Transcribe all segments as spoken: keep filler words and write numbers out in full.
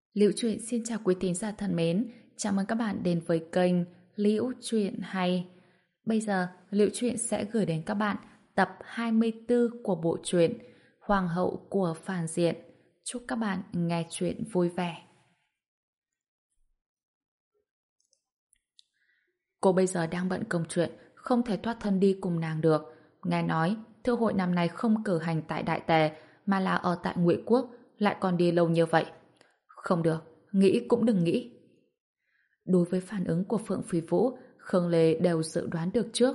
Liễu Chuyện xin chào quý thính giả thân mến, chào mừng các bạn đến với kênh Liễu Chuyện Hay. Bây giờ, Liễu Chuyện sẽ gửi đến các bạn tập hai mươi tư của bộ truyện Hoàng hậu của phản diện. Chúc các bạn nghe chuyện vui vẻ. Cô bây giờ đang bận công chuyện, không thể thoát thân đi cùng nàng được. Nghe nói, thư hội năm nay không cử hành tại Đại Tề, mà là ở tại Ngụy Quốc, lại còn đi lâu như vậy. Không được, nghĩ cũng đừng nghĩ. Đối với phản ứng của Phượng Phi Vũ, Khương Lê đều dự đoán được trước.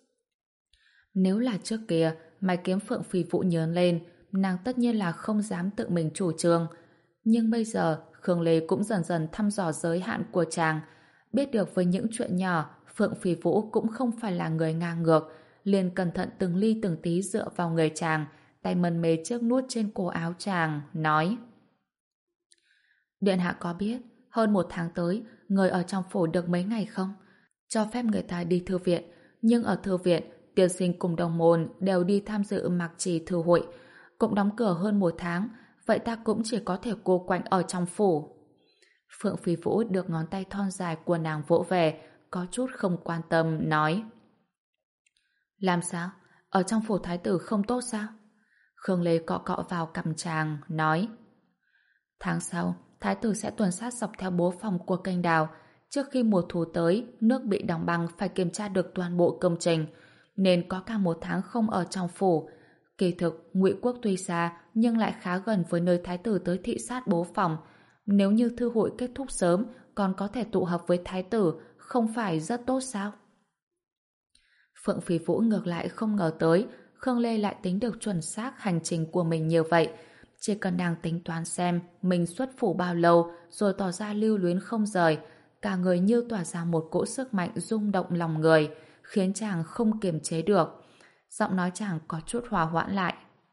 Nếu là trước kia, mày kiếm Phượng Phi Vũ nhớn lên, nàng tất nhiên là không dám tự mình chủ trương. Nhưng bây giờ, Khương Lê cũng dần dần thăm dò giới hạn của chàng. Biết được với những chuyện nhỏ, Phượng Phi Vũ cũng không phải là người ngang ngược, liền cẩn thận từng ly từng tí dựa vào người chàng, tay mân mê chiếc nút trên cổ áo chàng, nói: Điện hạ có biết, hơn một tháng tới, người ở trong phủ được mấy ngày không? Cho phép người ta đi thư viện, nhưng ở thư viện, tiên sinh cùng đồng môn đều đi tham dự mặc trì thư hội, cũng đóng cửa hơn một tháng, vậy ta cũng chỉ có thể cô quạnh ở trong phủ. Phượng Phi Vũ được ngón tay thon dài của nàng vỗ về, có chút không quan tâm, nói: Làm sao? Ở trong phủ thái tử không tốt sao? Khương Lê cọ cọ vào cằm chàng, nói: Tháng sau, thái tử sẽ tuần sát dọc theo bố phòng của kênh đào. Trước khi mùa thu tới, nước bị đóng băng phải kiểm tra được toàn bộ công trình, nên có cả một tháng không ở trong phủ. Kỳ thực, Ngụy Quốc tuy xa, nhưng lại khá gần với nơi thái tử tới thị sát bố phòng. Nếu như thư hội kết thúc sớm, còn có thể tụ họp với thái tử, không phải rất tốt sao? Phượng Phi Vũ ngược lại không ngờ tới, Khương Lê lại tính được chuẩn xác hành trình của mình như vậy. Chỉ cần nàng tính toán xem mình xuất phủ bao lâu rồi tỏ ra lưu luyến không rời, cả người như tỏa ra một cỗ sức mạnh rung động lòng người, khiến chàng không kiềm chế được. Giọng nói chàng có chút hòa hoãn lại.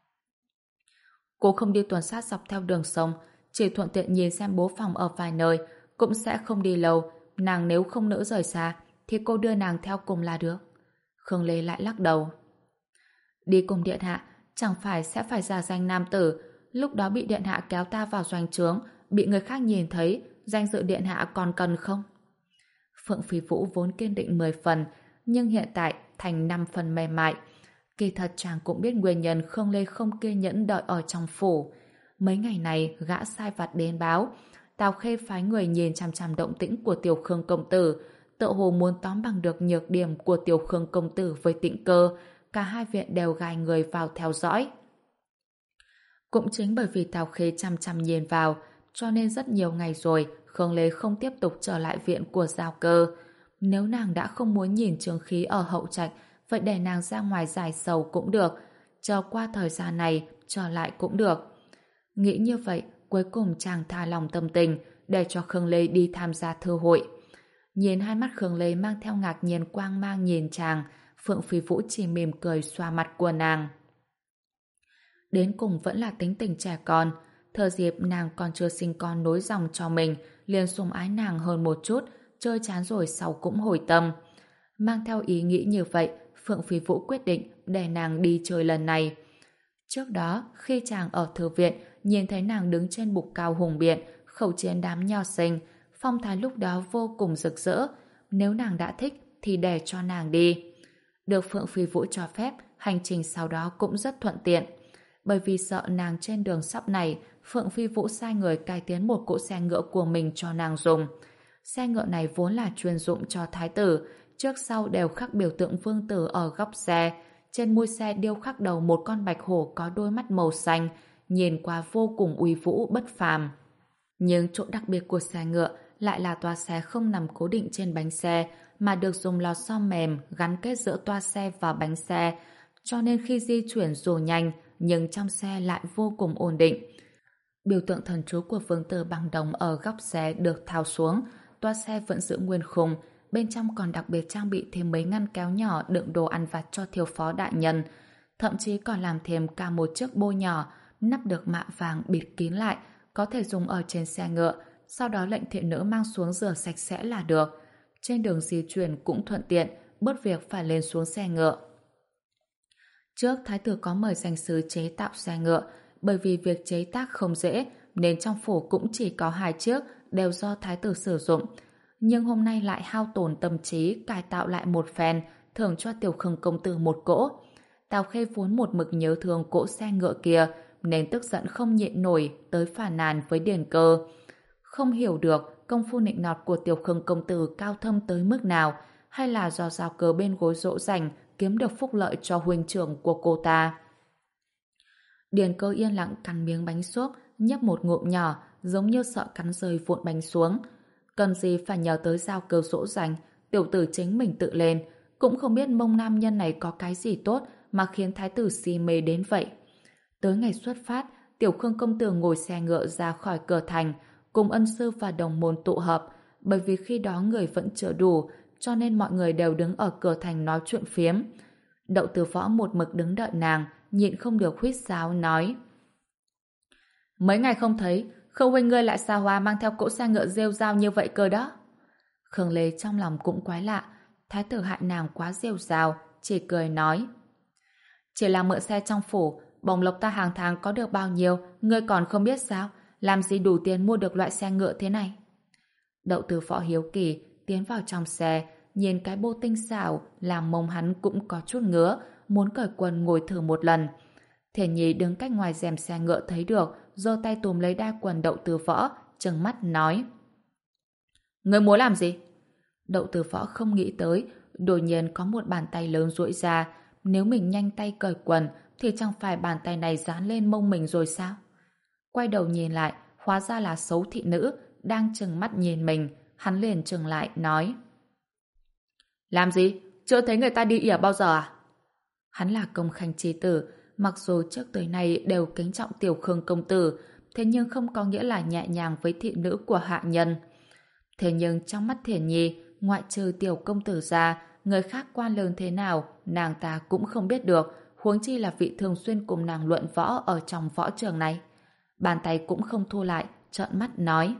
Cô không đi tuần sát dọc theo đường sông, chỉ thuận tiện nhìn xem bố phòng ở vài nơi, cũng sẽ không đi lâu. Nàng nếu không nỡ rời xa, thì cô đưa nàng theo cùng là được. Khương Lê lại lắc đầu. Đi cùng điện hạ, chẳng phải sẽ phải giả danh nam tử, lúc đó bị điện hạ kéo ta vào doanh trướng, bị người khác nhìn thấy, danh dự điện hạ còn cần không? Phượng Phi Vũ vốn kiên định mười phần, nhưng hiện tại thành năm phần mềm mại. Kỳ thật chàng cũng biết nguyên nhân Khương Lê không kiên nhẫn đợi ở trong phủ. Mấy ngày này gã sai vặt đến báo, Tào Khê phái người nhìn chằm chằm động tĩnh của Tiểu Khương công tử, tự hồ muốn tóm bằng được nhược điểm của Tiểu Khương công tử với Tĩnh Cơ. Cả hai viện đều gài người vào theo dõi. Cũng chính bởi vì Tào Khê chăm chăm nhìn vào, cho nên rất nhiều ngày rồi Khương Lê không tiếp tục trở lại viện của Giao Cơ. Nếu nàng đã không muốn nhìn trường khí ở hậu trạch, vậy để nàng ra ngoài giải sầu cũng được, chờ qua thời gian này trở lại cũng được. Nghĩ như vậy, cuối cùng chàng tha lòng tâm tình để cho Khương Lê đi tham gia thư hội. Nhìn hai mắt Khương Lê mang theo ngạc nhiên quang mang nhìn chàng, Phượng Phi Vũ chỉ mỉm cười xoa mặt của nàng. Đến cùng vẫn là tính tình trẻ con, thời dịp nàng còn chưa sinh con nối dòng cho mình, liền sủng ái nàng hơn một chút, chơi chán rồi sau cũng hồi tâm. Mang theo ý nghĩ như vậy, Phượng Phi Vũ quyết định để nàng đi chơi lần này. Trước đó, khi chàng ở thư viện, nhìn thấy nàng đứng trên bục cao hùng biện, khẩu chiến đám nho sinh, phong thái lúc đó vô cùng rực rỡ. Nếu nàng đã thích, thì để cho nàng đi. Được Phượng Phi Vũ cho phép, hành trình sau đó cũng rất thuận tiện. Bởi vì sợ nàng trên đường sắp này, Phượng Phi Vũ sai người cải tiến một cỗ xe ngựa của mình cho nàng dùng. Xe ngựa này vốn là chuyên dụng cho thái tử, trước sau đều khắc biểu tượng vương tử ở góc xe. Trên mui xe điêu khắc đầu một con bạch hổ có đôi mắt màu xanh, nhìn qua vô cùng uy vũ bất phàm. Nhưng chỗ đặc biệt của xe ngựa lại là toa xe không nằm cố định trên bánh xe, mà được dùng lò xo mềm gắn kết giữa toa xe và bánh xe, cho nên khi di chuyển dù nhanh, nhưng trong xe lại vô cùng ổn định. Biểu tượng thần chú của vương tử bằng đồng ở góc xe được tháo xuống, toa xe vẫn giữ nguyên khung, bên trong còn đặc biệt trang bị thêm mấy ngăn kéo nhỏ đựng đồ ăn vặt cho thiếu phó đại nhân. Thậm chí còn làm thêm cả một chiếc bô nhỏ, nắp được mạ vàng bịt kín lại, có thể dùng ở trên xe ngựa, sau đó lệnh thị nữ mang xuống rửa sạch sẽ là được. Trên đường di chuyển cũng thuận tiện, bớt việc phải lên xuống xe ngựa. Trước, thái tử có mời danh sứ chế tạo xe ngựa, bởi vì việc chế tác không dễ, nên trong phủ cũng chỉ có hai chiếc đều do thái tử sử dụng. Nhưng hôm nay lại hao tổn tâm trí cải tạo lại một phen, thưởng cho Tiểu Khương công tử một cỗ. Tào Khê vốn một mực nhớ thương cỗ xe ngựa kia, nên tức giận không nhịn nổi tới phàn nàn với Điền Cơ. Không hiểu được công phu nịnh nọt của Tiểu Khương công tử cao thâm tới mức nào, hay là do giao cớ bên gối dỗ dành kiếm được phúc lợi cho huynh trưởng của cô ta. Điền Cơ yên lặng cắn miếng bánh xốp, nhấp một ngụm nhỏ, giống như sợ cắn rơi vụn bánh xuống. Cần gì phải nhờ tới giao cớ dỗ dành, tiểu tử chính mình tự lên, cũng không biết mông nam nhân này có cái gì tốt mà khiến thái tử si mê đến vậy. Tới ngày xuất phát, Tiểu Khương công tử ngồi xe ngựa ra khỏi cửa thành, cùng ân sư và đồng môn tụ hợp, bởi vì khi đó người vẫn chưa đủ, cho nên mọi người đều đứng ở cửa thành nói chuyện phiếm. Đậu Từ Võ một mực đứng đợi nàng, nhịn không được huýt sáo nói: Mấy ngày không thấy, Khâu huynh ngươi lại xa hoa mang theo cỗ xe ngựa rêu rao như vậy cơ đó. Khương Lê trong lòng cũng quái lạ, thái tử hại nàng quá rêu rao, chỉ cười nói: Chỉ là mượn xe trong phủ, bổng lộc ta hàng tháng có được bao nhiêu, ngươi còn không biết sao? Làm gì đủ tiền mua được loại xe ngựa thế này? Đậu Từ Võ hiếu kỳ tiến vào trong xe, nhìn cái bô tinh xảo làm mông hắn cũng có chút ngứa, muốn cởi quần ngồi thử một lần. Thiển Nhi đứng cách ngoài rèm xe ngựa thấy được, giơ tay túm lấy đai quần Đậu Từ Võ, trừng mắt nói: Ngươi muốn làm gì? Đậu Từ Võ không nghĩ tới, đột nhiên có một bàn tay lớn duỗi ra, nếu mình nhanh tay cởi quần thì chẳng phải bàn tay này dán lên mông mình rồi sao? Quay đầu nhìn lại, hóa ra là xấu thị nữ đang trừng mắt nhìn mình, hắn liền trừng lại nói: Làm gì? Chưa thấy người ta đi ỉa bao giờ à? Hắn là công khanh chi tử, mặc dù trước tới nay đều kính trọng Tiểu Khương công tử, thế nhưng không có nghĩa là nhẹ nhàng với thị nữ của hạ nhân. Thế nhưng trong mắt Thiển Nhi, ngoại trừ Tiểu công tử ra, người khác quan lớn thế nào, nàng ta cũng không biết được, huống chi là vị thường xuyên cùng nàng luận võ ở trong võ trường này. Bàn tay cũng không thu lại, trợn mắt nói: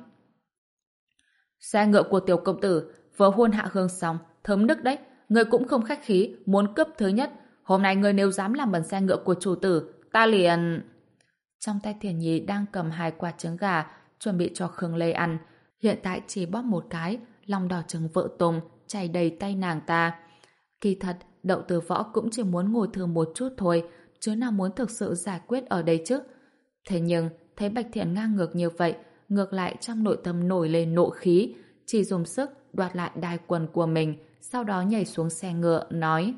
Xe ngựa của Tiểu công tử vừa hôn hạ hương xong, thấm nức đấy, người cũng không khách khí, muốn cướp thứ nhất. Hôm nay người nếu dám làm bẩn xe ngựa của chủ tử, ta liền... Trong tay Thiển Nhi đang cầm hai quả trứng gà, chuẩn bị cho Khương Lê ăn. Hiện tại chỉ bóp một cái, lòng đỏ trứng vỡ tung, chảy đầy tay nàng ta. Kỳ thật, Đậu Từ Võ cũng chỉ muốn ngồi thử một chút thôi, chứ nào muốn thực sự giải quyết ở đây chứ. Thế nhưng, thấy Bạch Thiện ngang ngược như vậy, ngược lại trong nội tâm nổi lên nộ khí, chỉ dùng sức đoạt lại đai quần của mình, sau đó nhảy xuống xe ngựa, nói: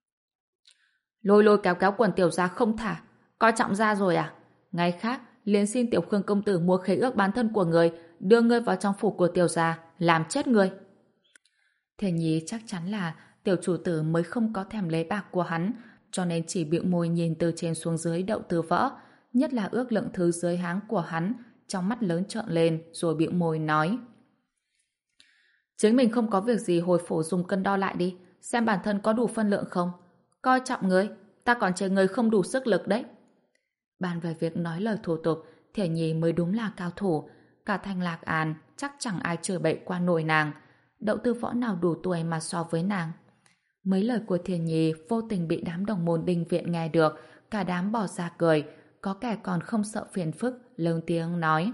Lôi lôi kéo kéo quần tiểu ra không thả, coi trọng ra rồi à? Ngày khác, liền xin Tiểu Khương công tử mua khế ước bán thân của người, đưa ngươi vào trong phủ của tiểu gia, làm chết ngươi. Thiển Nhi chắc chắn là tiểu chủ tử mới không có thèm lấy bạc của hắn, cho nên chỉ bĩu môi nhìn từ trên xuống dưới Đậu Từ Võ, nhất là ước lượng thứ dưới háng của hắn, trong mắt lớn trợn lên rồi bĩu môi nói: Chính mình không có việc gì hồi phủ dùng cân đo lại đi, xem bản thân có đủ phân lượng không. Coi trọng ngươi, ta còn chê ngươi không đủ sức lực đấy. Bàn về việc nói lời thủ tục, Thiển Nhi mới đúng là cao thủ, cả thành Lạc An chắc chẳng ai chửi bậy qua nổi nàng. Đậu Từ Võ nào đủ tuổi mà so với nàng. Mấy lời của Thiển Nhi vô tình bị đám đồng môn Đinh Viện nghe được, cả đám bỏ ra cười, có kẻ còn không sợ phiền phức, lớn tiếng nói: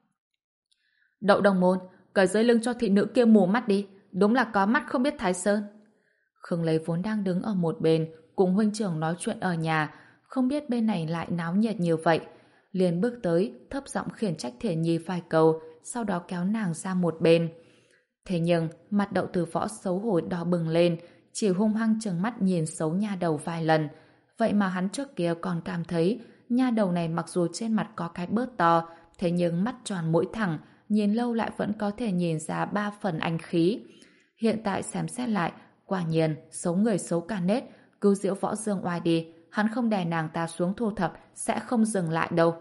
Đậu đồng môn, cởi dưới lưng cho thị nữ kia mù mắt đi, đúng là có mắt không biết Thái Sơn. Khương Lấy vốn đang đứng ở một bên, cùng huynh trưởng nói chuyện ở nhà, không biết bên này lại náo nhiệt như vậy, liền bước tới, thấp giọng khiển trách Thiển Nhi vài câu, sau đó kéo nàng ra một bên. Thế nhưng, mặt Đậu Từ Võ xấu hổ đỏ bừng lên, chỉ hung hăng trừng mắt nhìn xấu nha đầu vài lần. Vậy mà hắn trước kia còn cảm thấy, nha đầu này mặc dù trên mặt có cái bớt to, thế nhưng mắt tròn mũi thẳng, nhìn lâu lại vẫn có thể nhìn ra ba phần anh khí. Hiện tại xem xét lại, quả nhiên, xấu người xấu cả nết, cứ giễu Võ Dương oai đi, hắn không đè nàng ta xuống thu thập, sẽ không dừng lại đâu.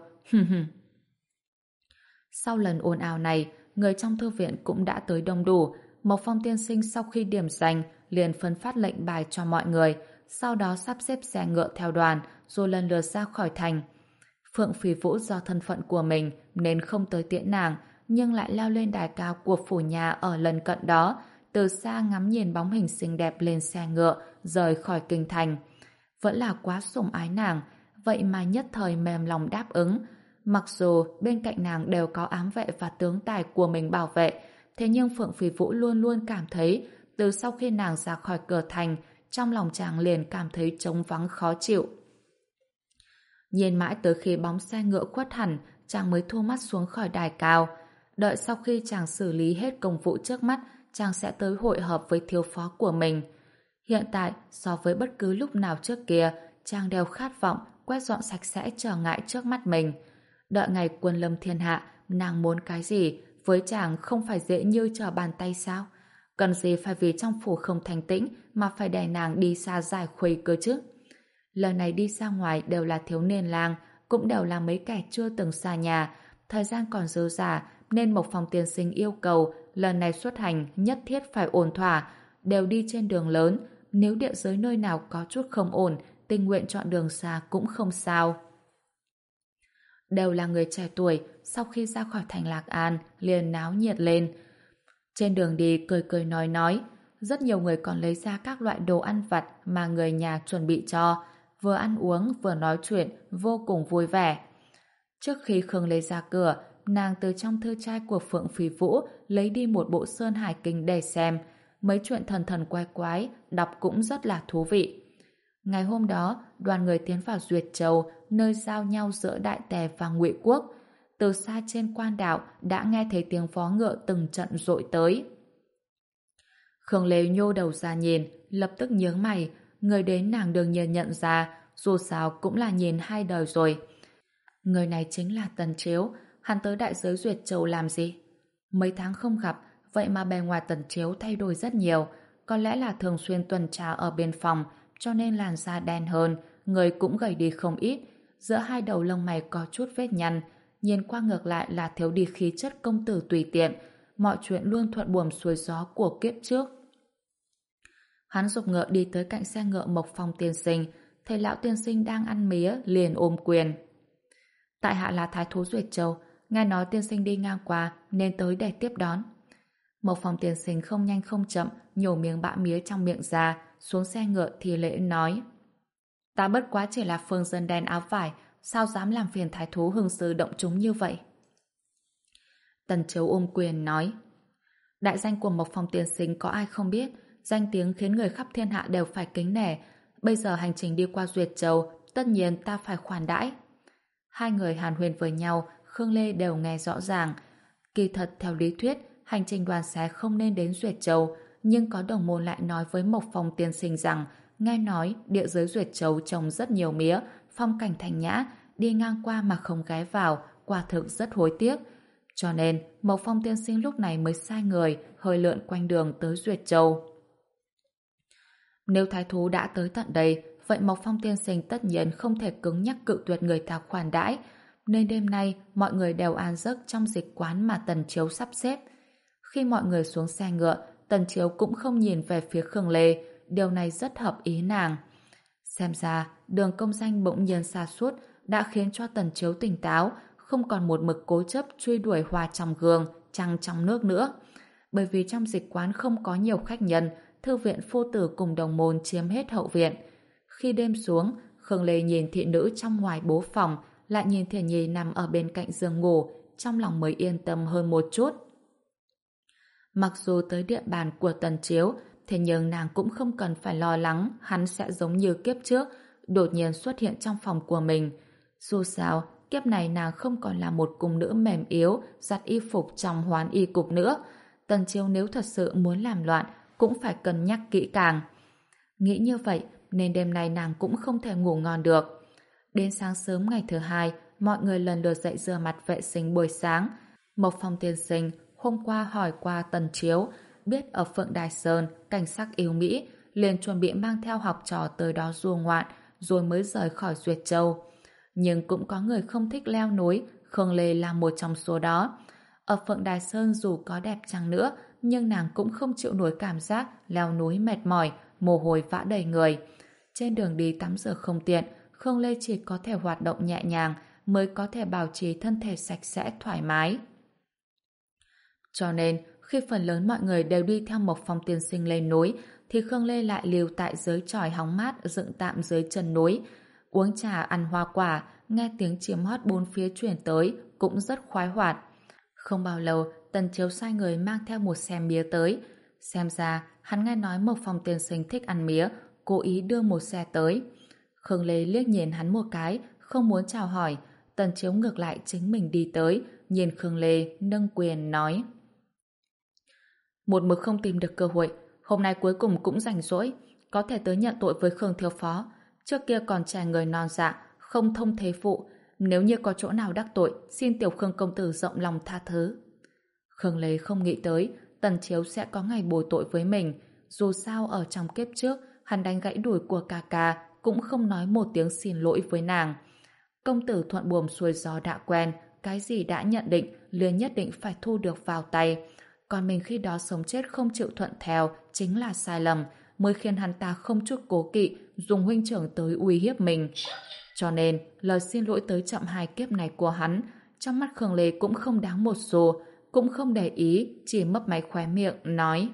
Sau lần ồn ào này, người trong thư viện cũng đã tới đông đủ. Mộc Phong tiên sinh sau khi điểm danh, liền phân phát lệnh bài cho mọi người, sau đó sắp xếp xe ngựa theo đoàn, rồi lần lượt ra khỏi thành. Phượng Phi Vũ do thân phận của mình nên không tới tiễn nàng, nhưng lại leo lên đài cao của phủ nhà ở lần cận đó, từ xa ngắm nhìn bóng hình xinh đẹp lên xe ngựa, rời khỏi kinh thành. Vẫn là quá sủng ái nàng, vậy mà nhất thời mềm lòng đáp ứng. Mặc dù bên cạnh nàng đều có ám vệ và tướng tài của mình bảo vệ, thế nhưng Phượng Phỉ Vũ luôn luôn cảm thấy từ sau khi nàng ra khỏi cửa thành, trong lòng chàng liền cảm thấy trống vắng khó chịu. Nhìn mãi tới khi bóng xe ngựa khuất hẳn, chàng mới thu mắt xuống khỏi đài cao. Đợi sau khi chàng xử lý hết công vụ trước mắt, chàng sẽ tới hội họp với thiếu phó của mình. Hiện tại, so với bất cứ lúc nào trước kia, chàng đều khát vọng quét dọn sạch sẽ trở ngại trước mắt mình. Đợi ngày quân lâm thiên hạ, nàng muốn cái gì, với chàng không phải dễ như trở bàn tay sao? Cần gì phải vì trong phủ không thanh tĩnh mà phải đè nàng đi xa giải khuây cơ chứ? Lần này đi ra ngoài đều là thiếu niên lang, cũng đều là mấy kẻ chưa từng xa nhà, thời gian còn dư dả nên Mộc Phong tiên sinh yêu cầu lần này xuất hành nhất thiết phải ổn thỏa, đều đi trên đường lớn, nếu địa giới nơi nào có chút không ổn, tình nguyện chọn đường xa cũng không sao. Đều là người trẻ tuổi, sau khi ra khỏi thành Lạc An liền náo nhiệt lên. Trên đường đi cười cười nói nói, rất nhiều người còn lấy ra các loại đồ ăn vặt mà người nhà chuẩn bị cho, vừa ăn uống vừa nói chuyện vô cùng vui vẻ. Trước khi Khương Lê ra cửa, nàng từ trong thư trai của Phượng Phỉ Vũ lấy đi một bộ Sơn Hải Kinh để xem, mấy chuyện thần thần quái quái đọc cũng rất là thú vị. Ngày hôm đó, đoàn người tiến vào Duyệt Châu, nơi giao nhau giữa Đại Tề và Ngụy Quốc. Từ xa trên quan đạo đã nghe thấy tiếng vó ngựa từng trận dội tới. Khương Lê nhô đầu ra nhìn, lập tức nhướng mày, người đến nàng đương nhiên nhận ra, dù sao cũng là nhìn hai đời rồi. Người này chính là Tần Chiếu, hắn tới đại giới Duyệt Châu làm gì? Mấy tháng không gặp, vậy mà bề ngoài Tần Chiếu thay đổi rất nhiều, có lẽ là thường xuyên tuần tra ở biên phòng, cho nên làn da đen hơn, người cũng gầy đi không ít, giữa hai đầu lông mày có chút vết nhăn, nhìn qua ngược lại là thiếu đi khí chất công tử tùy tiện, mọi chuyện luôn thuận buồm xuôi gió của kiếp trước. Hắn giục ngựa đi tới cạnh xe ngựa Mộc Phong tiên sinh, thấy lão tiên sinh đang ăn mía, liền ôm quyền. Tại hạ là thái thú Duyệt Châu, nghe nói tiên sinh đi ngang qua nên tới để tiếp đón. Mộc Phong tiên sinh không nhanh không chậm nhổ miếng bã mía trong miệng ra, xuống xe ngựa thì lễ nói: Ta bất quá chỉ là phương dân đen áo vải, sao dám làm phiền thái thú hưng sư động chúng như vậy? Tần Chiếu ôm quyền nói: Đại danh của Mộc Phong tiên sinh có ai không biết, danh tiếng khiến người khắp thiên hạ đều phải kính nể. Bây giờ hành trình đi qua Duyệt Châu, tất nhiên ta phải khoản đãi. Hai người hàn huyên với nhau, Khương Lê đều nghe rõ ràng. Kỳ thật theo lý thuyết, hành trình đoàn xe không nên đến Duyệt Châu, nhưng có đồng môn lại nói với Mộc Phong tiên sinh rằng, nghe nói địa giới Duyệt Châu trồng rất nhiều mía, phong cảnh thanh nhã, đi ngang qua mà không ghé vào, quả thực rất hối tiếc. Cho nên, Mộc Phong tiên sinh lúc này mới sai người hơi lượn quanh đường tới Duyệt Châu. Nếu thái thú đã tới tận đây, vậy Mộc Phong tiên sinh tất nhiên không thể cứng nhắc cự tuyệt người ta khoản đãi, nên đêm nay mọi người đều an giấc trong dịch quán mà Tần Chiếu sắp xếp. Khi mọi người xuống xe ngựa, Tần Chiếu cũng không nhìn về phía Khương Lê, điều này rất hợp ý nàng. Xem ra, đường công danh bỗng nhiên sa sút đã khiến cho Tần Chiếu tỉnh táo, không còn một mực cố chấp truy đuổi hoa trong gương, trăng trong nước nữa. Bởi vì trong dịch quán không có nhiều khách nhân, thư viện phu tử cùng đồng môn chiếm hết hậu viện. Khi đêm xuống, Khương Lê nhìn thị nữ trong ngoài bố phòng, lại nhìn Thiển Nhi nằm ở bên cạnh giường ngủ, trong lòng mới yên tâm hơn một chút. Mặc dù tới địa bàn của Tần Chiếu, thế nhưng nàng cũng không cần phải lo lắng hắn sẽ giống như kiếp trước, đột nhiên xuất hiện trong phòng của mình. Dù sao, kiếp này nàng không còn là một cung nữ mềm yếu, giặt y phục trong hoán y cục nữa. Tần Chiếu nếu thật sự muốn làm loạn, cũng phải cân nhắc kỹ càng. Nghĩ như vậy, nên đêm nay nàng cũng không thể ngủ ngon được. Đến sáng sớm ngày thứ hai, mọi người lần lượt dậy rửa mặt vệ sinh buổi sáng. Mộc Phong tiên sinh hôm qua hỏi qua Tần Chiếu, biết ở Phượng Đài Sơn cảnh sắc yêu mỹ, liền chuẩn bị mang theo học trò tới đó du ngoạn, rồi mới rời khỏi Duyệt Châu. Nhưng cũng có người không thích leo núi, Khương Lê là một trong số đó. Ở Phượng Đài Sơn dù có đẹp chăng nữa, nhưng nàng cũng không chịu nổi cảm giác leo núi mệt mỏi, mồ hôi vã đầy người. Trên đường đi tắm rửa không tiện, Khương Lê chỉ có thể hoạt động nhẹ nhàng mới có thể bảo trì thân thể sạch sẽ thoải mái. Cho nên, khi phần lớn mọi người đều đi theo Mộc Phong tiên sinh lên núi, thì Khương Lê lại lưu tại dưới chòi hóng mát dựng tạm dưới chân núi. uống trà ăn hoa quả, nghe tiếng chim hót bốn phía truyền tới cũng rất khoái hoạt. Không bao lâu, Tần Chiếu sai người mang theo một xe mía tới. Xem ra, hắn nghe nói Mộc Phong tiên sinh thích ăn mía, cố ý đưa một xe tới. Khương Lê liếc nhìn hắn một cái, không muốn chào hỏi. Tần Chiếu ngược lại chính mình đi tới, nhìn Khương Lê nâng quyền nói: một mực không tìm được cơ hội, hôm nay cuối cùng cũng rảnh rỗi, có thể tới nhận tội với Khương thiếu phó. Trước kia còn trẻ người non dạ, không thông thế phụ, nếu như có chỗ nào đắc tội, xin tiểu Khương công tử rộng lòng tha thứ. Khương Lê không nghĩ tới Tần Chiếu sẽ có ngày bồi tội với mình. Dù sao ở trong kiếp trước, hắn đánh gãy đùi của ca ca cũng không nói một tiếng xin lỗi với nàng. Công tử thuận buồm xuôi gió đã quen, cái gì đã nhận định liền nhất định phải thu được vào tay. Còn mình khi đó sống chết không chịu thuận theo chính là sai lầm, mới khiến hắn ta không chút cố kỵ dùng huynh trưởng tới uy hiếp mình. Cho nên lời xin lỗi tới chậm hai kiếp này của hắn trong mắt Khương Lê cũng không đáng một xu, cũng không để ý, chỉ mấp máy khóe miệng nói: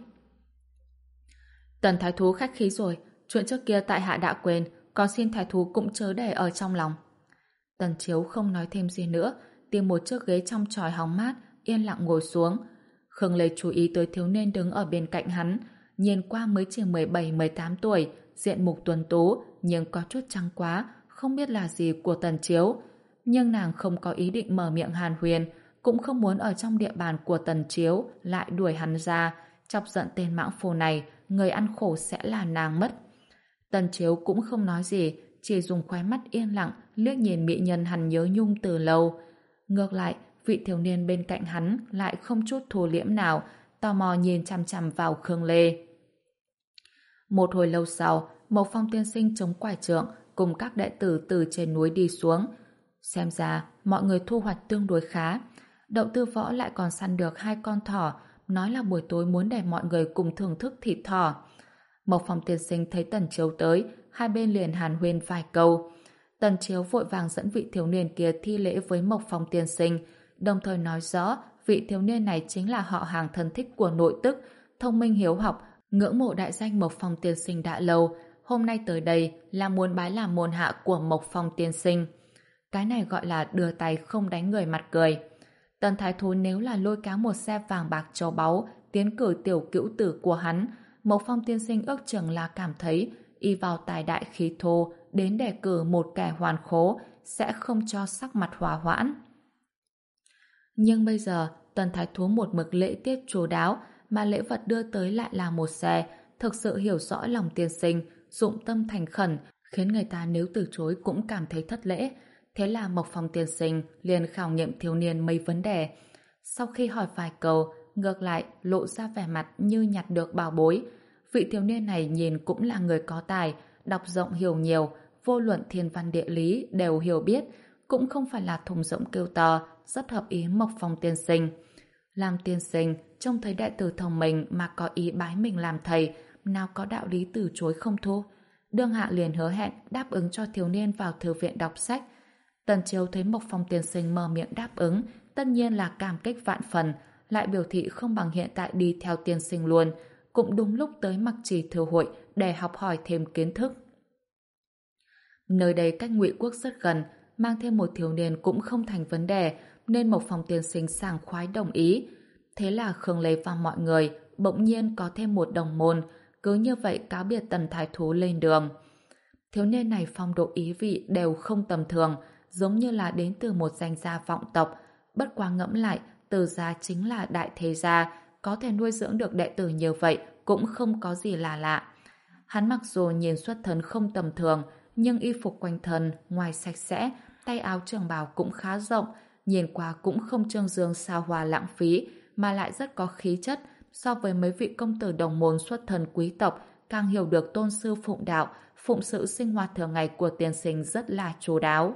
Tần thái thú khách khí rồi, chuyện trước kia tại hạ đã quên, còn xin thái thú cũng chớ để ở trong lòng. Tần Chiếu không nói thêm gì nữa, tìm một chiếc ghế trong chòi hóng mát, yên lặng ngồi xuống. Khương Lê chú ý tới thiếu niên đứng ở bên cạnh hắn, nhìn qua mới chỉ mười bảy mười tám tuổi, diện mục tuấn tú, nhưng có chút trắng quá, không biết là gì của Tần Chiếu. Nhưng nàng không có ý định mở miệng hàn huyền, cũng không muốn ở trong địa bàn của Tần Chiếu lại đuổi hắn ra, chọc giận tên mãng phu này, người ăn khổ sẽ là nàng mất. Tần Chiếu cũng không nói gì, chỉ dùng khóe mắt yên lặng liếc nhìn mỹ nhân hắn nhớ nhung từ lâu. Ngược lại, vị thiếu niên bên cạnh hắn lại không chút thù liễm nào, tò mò nhìn chằm chằm vào Khương Lê. Một hồi lâu sau, Mộc Phong tiên sinh chống quải trượng cùng các đệ tử từ trên núi đi xuống. Xem ra, mọi người thu hoạch tương đối khá. Đậu Tư Võ lại còn săn được hai con thỏ, nói là buổi tối muốn để mọi người cùng thưởng thức thịt thỏ. Mộc Phong tiên sinh thấy Tần Chiếu tới, hai bên liền hàn huyên vài câu. Tần Chiếu vội vàng dẫn vị thiếu niên kia thi lễ với Mộc Phong tiên sinh, đồng thời nói rõ vị thiếu niên này chính là họ hàng thân thích của nội tức, thông minh hiếu học, ngưỡng mộ đại danh Mộc Phong tiên sinh đã lâu, hôm nay tới đây là muốn bái làm môn hạ của Mộc Phong tiên sinh. Cái này gọi là đưa tay không đánh người mặt cười. Tần thái thú nếu là lôi kéo một xe vàng bạc châu báu tiến cử tiểu cữu tử của hắn, Mộc Phong tiên sinh ước chừng là cảm thấy y vào tài đại khí thô đến đề cử một kẻ hoàn khố sẽ không cho sắc mặt hòa hoãn. Nhưng bây giờ Tần thái thú một mực lễ tiết chu đáo, mà lễ vật đưa tới lại là một xe, thực sự hiểu rõ lòng tiên sinh, dụng tâm thành khẩn, khiến người ta nếu từ chối cũng cảm thấy thất lễ. Thế là Mộc Phong tiên sinh liền khảo nghiệm thiếu niên mấy vấn đề. Sau khi hỏi vài câu, ngược lại lộ ra vẻ mặt như nhặt được bảo bối. Vị thiếu niên này nhìn cũng là người có tài, đọc rộng hiểu nhiều, vô luận thiên văn địa lý đều hiểu biết, cũng không phải là thùng rỗng kêu to, rất hợp ý Mộc Phong tiên sinh. Làm tiên sinh, trông thấy đệ tử thông minh mà có ý bái mình làm thầy, nào có đạo lý từ chối không thu. Đương hạ liền hứa hẹn đáp ứng cho thiếu niên vào thư viện đọc sách. Tần Chiếu thấy Mộc Phong tiên sinh mở miệng đáp ứng, tất nhiên là cảm kích vạn phần, lại biểu thị không bằng hiện tại đi theo tiên sinh luôn, cũng đúng lúc tới Mặc Trì Thư hội để học hỏi thêm kiến thức. Nơi đây cách Ngụy Quốc rất gần, mang thêm một thiếu niên cũng không thành vấn đề, nên Mộc Phong tiên sinh sảng khoái đồng ý. Thế là Khương Lê và mọi người bỗng nhiên có thêm một đồng môn, cứ như vậy cáo biệt Tần thái thú lên đường. Thiếu niên này phong độ ý vị đều không tầm thường, giống như là đến từ một danh gia vọng tộc. Bất quá ngẫm lại, Từ gia chính là đại thế gia, có thể nuôi dưỡng được đệ tử như vậy cũng không có gì là lạ. Hắn mặc dù nhìn xuất thân không tầm thường, nhưng y phục quanh thân ngoài sạch sẽ, tay áo trường bào cũng khá rộng, nhìn qua cũng không trương dương xa hoa lãng phí, mà lại rất có khí chất. So với mấy vị công tử đồng môn xuất thân quý tộc, càng hiểu được tôn sư phụng đạo, phụng sự sinh hoạt thường ngày của tiên sinh rất là chu đáo.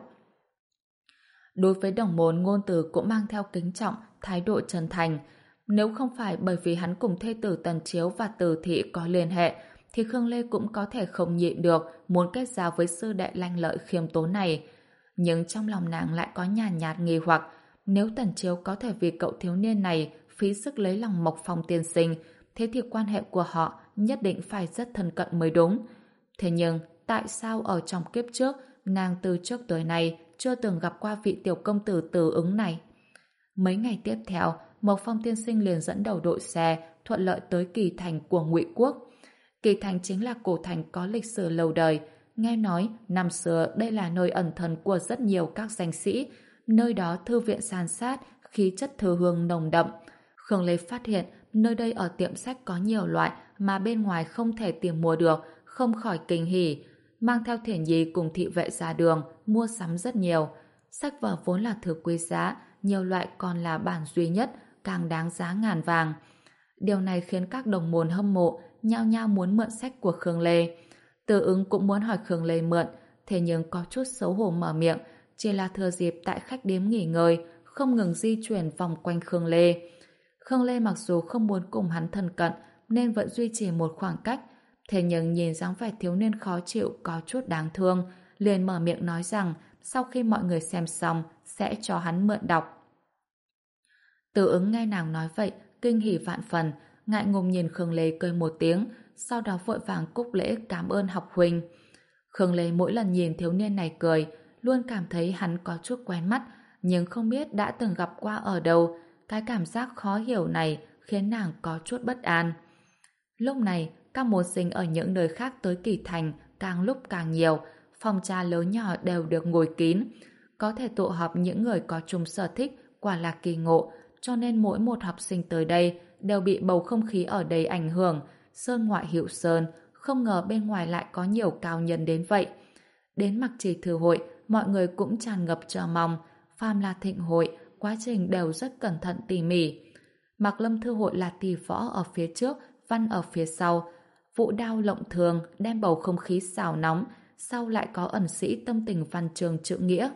Đối với đồng môn, ngôn từ cũng mang theo kính trọng, thái độ chân thành. Nếu không phải bởi vì hắn cùng thê tử Tần Chiếu và Từ Thị có liên hệ, thì Khương Lê cũng có thể không nhịn được muốn kết giao với sư đệ lanh lợi khiêm tốn này. Nhưng trong lòng nàng lại có nhàn nhạt nghi hoặc, nếu Tần Chiếu có thể vì cậu thiếu niên này phí sức lấy lòng Mộc Phong tiên sinh, thế thì quan hệ của họ nhất định phải rất thân cận mới đúng. Thế nhưng, tại sao ở trong kiếp trước nàng từ trước tới nay chưa từng gặp qua vị tiểu công tử Từ Ứng này. Mấy ngày tiếp theo, Mộc Phong tiên sinh liền dẫn đầu đội xe thuận lợi tới Kỳ Thành của Ngụy Quốc. Kỳ Thành chính là cổ thành có lịch sử lâu đời. Nghe nói, năm xưa đây là nơi ẩn thân của rất nhiều các danh sĩ. Nơi đó thư viện san sát, khí chất thư hương nồng đậm. Khương Lê phát hiện nơi đây ở tiệm sách có nhiều loại mà bên ngoài không thể tìm mua được, không khỏi kinh hỉ. Mang theo Thiển Nhi cùng thị vệ ra đường, mua sắm rất nhiều. Sách vở vốn là thứ quý giá, nhiều loại còn là bản duy nhất, càng đáng giá ngàn vàng. Điều này khiến các đồng môn hâm mộ nhao nhao muốn mượn sách của Khương Lê. Từ Ứng cũng muốn hỏi Khương Lê mượn, thế nhưng có chút xấu hổ mở miệng, chỉ là thừa dịp tại khách điếm nghỉ ngơi, không ngừng di chuyển vòng quanh Khương Lê. Khương Lê mặc dù không muốn cùng hắn thân cận, nên vẫn duy trì một khoảng cách, thế nhưng nhìn dáng vẻ thiếu niên khó chịu có chút đáng thương, liền mở miệng nói rằng sau khi mọi người xem xong sẽ cho hắn mượn đọc. Từ Ứng nghe nàng nói vậy, kinh hỉ vạn phần, ngại ngùng nhìn Khương Lê cười một tiếng, sau đó vội vàng cúc lễ cảm ơn học huynh. Khương Lê mỗi lần nhìn thiếu niên này cười, luôn cảm thấy hắn có chút quen mắt, nhưng không biết đã từng gặp qua ở đâu. Cái cảm giác khó hiểu này khiến nàng có chút bất an. Lúc này, các môn sinh ở những nơi khác tới Kỳ Thành càng lúc càng nhiều, phòng trà lớn nhỏ đều được ngồi kín. Có thể tụ họp những người có chung sở thích, quả là kỳ ngộ, cho nên mỗi một học sinh tới đây đều bị bầu không khí ở đây ảnh hưởng. Sơn ngoại hiệu sơn, không ngờ bên ngoài lại có nhiều cao nhân đến vậy. Đến Mặc Trì Thư hội, mọi người cũng tràn ngập chờ mong. Phàm là thịnh hội, quá trình đều rất cẩn thận tỉ mỉ. Mạc Lâm Thư hội là tỷ võ ở phía trước, văn ở phía sau. Vũ đao lộng thường đem bầu không khí xào nóng, sau lại có ẩn sĩ tâm tình văn trường chữ nghĩa.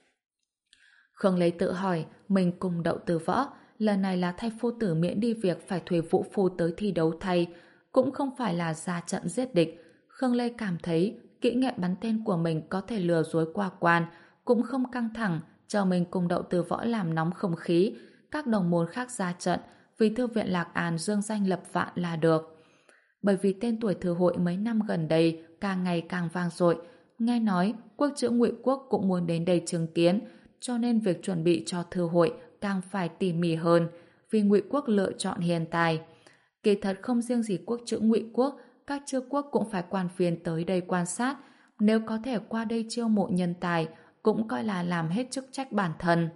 Khương Lê tự hỏi, mình cùng Đậu Từ Võ, lần này là thay phu tử miễn đi việc phải thuê Vũ Phu tới thi đấu thay, cũng không phải là ra trận giết địch. Khương Lê cảm thấy kỹ nghệ bắn tên của mình có thể lừa dối qua quan, cũng không căng thẳng, chờ mình cùng Đậu Từ Võ làm nóng không khí, các đồng môn khác ra trận, vì thư viện Lạc An dương danh lập vạn là được. Bởi vì tên tuổi thư hội mấy năm gần đây càng ngày càng vang dội, nghe nói quốc chữ Ngụy Quốc cũng muốn đến đây chứng kiến, cho nên việc chuẩn bị cho thư hội càng phải tỉ mỉ hơn, vì Ngụy Quốc lựa chọn hiền tài. Kỳ thật không riêng gì quốc chữ Ngụy Quốc, các chư quốc cũng phải quan viên tới đây quan sát, nếu có thể qua đây chiêu mộ nhân tài, cũng coi là làm hết chức trách bản thân.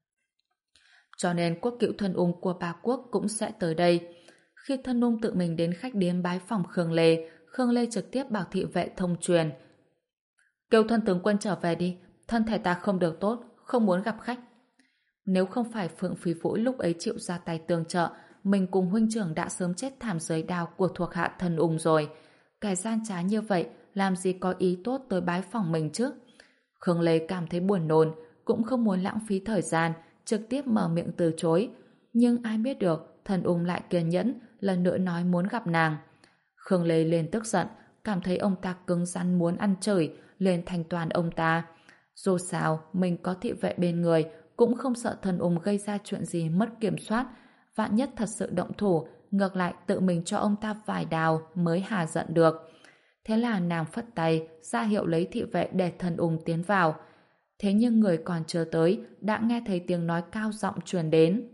Cho nên quốc cựu Thân Ung của ba quốc cũng sẽ tới đây. Khi Thân Ung tự mình đến khách điếm bái phòng Khương Lê, Khương Lê trực tiếp bảo thị vệ thông truyền: kêu thân tướng quân trở về đi, thân thể ta không được tốt, không muốn gặp khách. Nếu không phải Phượng Phi Vũ lúc ấy chịu ra tay tương trợ, mình cùng huynh trưởng đã sớm chết thảm dưới đao của thuộc hạ Thân Ung rồi. Kẻ gian trá như vậy, làm gì có ý tốt tới bái phòng mình chứ? Khương Lê cảm thấy buồn nôn, cũng không muốn lãng phí thời gian, trực tiếp mở miệng từ chối. Nhưng ai biết được, Thân Ung lại kiên nhẫn, lần nữa nói muốn gặp nàng. Khương Lê liền tức giận, cảm thấy ông ta cứng rắn muốn ăn chửi, liền thành toàn ông ta. Dù sao, mình có thị vệ bên người, cũng không sợ Thân Ung gây ra chuyện gì mất kiểm soát. Vạn nhất thật sự động thủ, ngược lại tự mình cho ông ta vài đào mới hà giận được. Thế là nàng phất tay, ra hiệu lấy thị vệ để Thân Ung tiến vào. Thế nhưng người còn chưa tới, đã nghe thấy tiếng nói cao giọng truyền đến.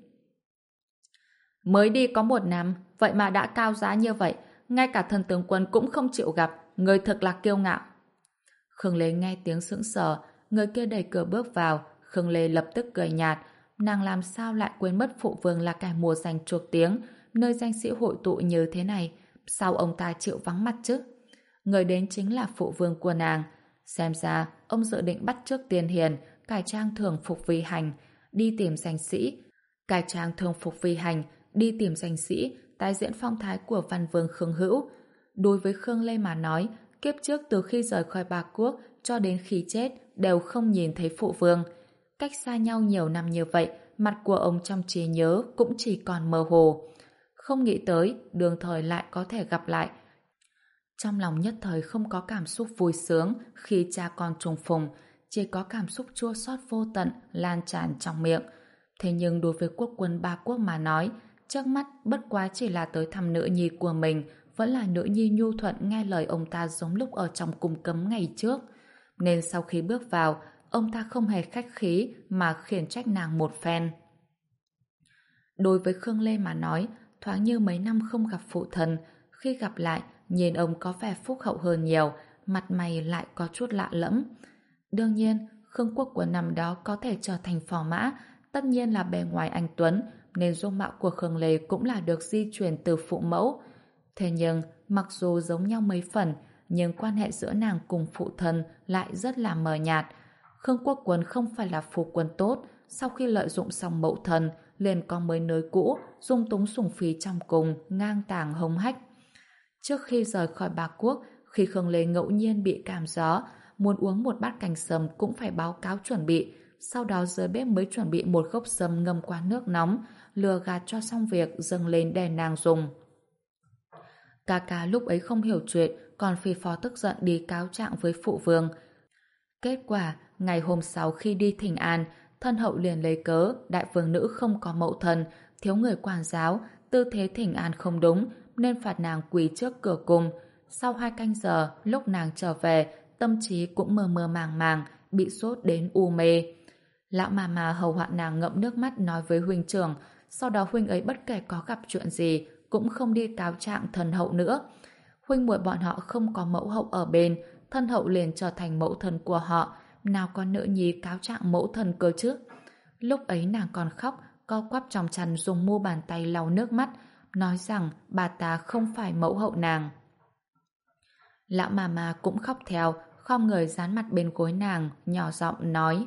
Mới đi có một năm, vậy mà đã cao giá như vậy, ngay cả thần tướng quân cũng không chịu gặp, người thật là kiêu ngạo. Khương Lê nghe tiếng sững sờ, người kia đẩy cửa bước vào, Khương Lê lập tức cười nhạt, nàng làm sao lại quên mất phụ vương là kẻ mùa giành chuộc tiếng, nơi danh sĩ hội tụ như thế này, sao ông ta chịu vắng mặt chứ? Người đến chính là phụ vương của nàng. Xem ra, ông dự định bắt chước tiền hiền, cải trang thường phục vi hành, đi tìm danh sĩ. Cải trang thường phục vi hành, đi tìm danh sĩ, tái diễn phong thái của văn vương Khương Hữu. Đối với Khương Lê mà nói, kiếp trước từ khi rời khỏi Ba Quốc cho đến khi chết đều không nhìn thấy phụ vương. Cách xa nhau nhiều năm như vậy, mặt của ông trong trí nhớ cũng chỉ còn mơ hồ. Không nghĩ tới, đường thời lại có thể gặp lại. Trong lòng nhất thời không có cảm xúc vui sướng khi cha con trùng phùng, chỉ có cảm xúc chua xót vô tận lan tràn trong miệng. Thế nhưng đối với quốc quân Ba Quốc mà nói, trước mắt bất quá chỉ là tới thăm nữ nhi của mình, vẫn là nữ nhi nhu thuận nghe lời ông ta giống lúc ở trong cung cấm ngày trước. nên sau khi bước vào, ông ta không hề khách khí mà khiển trách nàng một phen. Đối với Khương Lê mà nói, thoáng như mấy năm không gặp phụ thân, khi gặp lại, nhìn ông có vẻ phúc hậu hơn nhiều, mặt mày lại có chút lạ lẫm. Đương nhiên, Khương Quốc của năm đó có thể trở thành phò mã, tất nhiên là bề ngoài anh tuấn, nên dung mạo của Khương Lê cũng là được di truyền từ phụ mẫu. Thế nhưng, mặc dù giống nhau mấy phần, nhưng quan hệ giữa nàng cùng phụ thân lại rất là mờ nhạt. Khương Quốc Quân không phải là phu quân tốt, sau khi lợi dụng xong mẫu thân, liền có mới nới cũ, dung túng sủng phí trong cùng, ngang tàng hống hách. Trước khi rời khỏi Bạc Quốc, khi Khương Lê ngẫu nhiên bị cảm gió, muốn uống một bát canh sâm cũng phải báo cáo chuẩn bị, sau đó dưới bếp mới chuẩn bị một gốc sâm ngâm qua nước nóng, lừa gạt cho xong việc dâng lên để nàng dùng. Ca ca lúc ấy không hiểu chuyện, còn phi phò tức giận đi cáo trạng với phụ vương. Kết quả, ngày hôm sau khi đi thỉnh an, thân hậu liền lấy cớ đại vương nữ không có mẫu thân, thiếu người quản giáo, tư thế thỉnh an không đúng, nên phạt nàng quỳ trước cửa cung. Sau hai canh giờ, lúc nàng trở về, tâm trí cũng mơ mơ màng màng, bị sốt đến u mê. Lão mà mà hầu hạ nàng ngậm nước mắt nói với huynh trưởng, sau đó huynh ấy bất kể có gặp chuyện gì, cũng không đi cáo trạng thân hậu nữa. Huynh muội bọn họ không có mẫu hậu ở bên, thân hậu liền trở thành mẫu thân của họ, nào có nữ nhi cáo trạng mẫu thân cơ chứ. Lúc ấy nàng còn khóc, co quắp trong chăn dùng mu bàn tay lau nước mắt, nói rằng bà ta không phải mẫu hậu nàng. Lão mà mà cũng khóc theo, khom người dán mặt bên gối nàng, nhỏ giọng nói: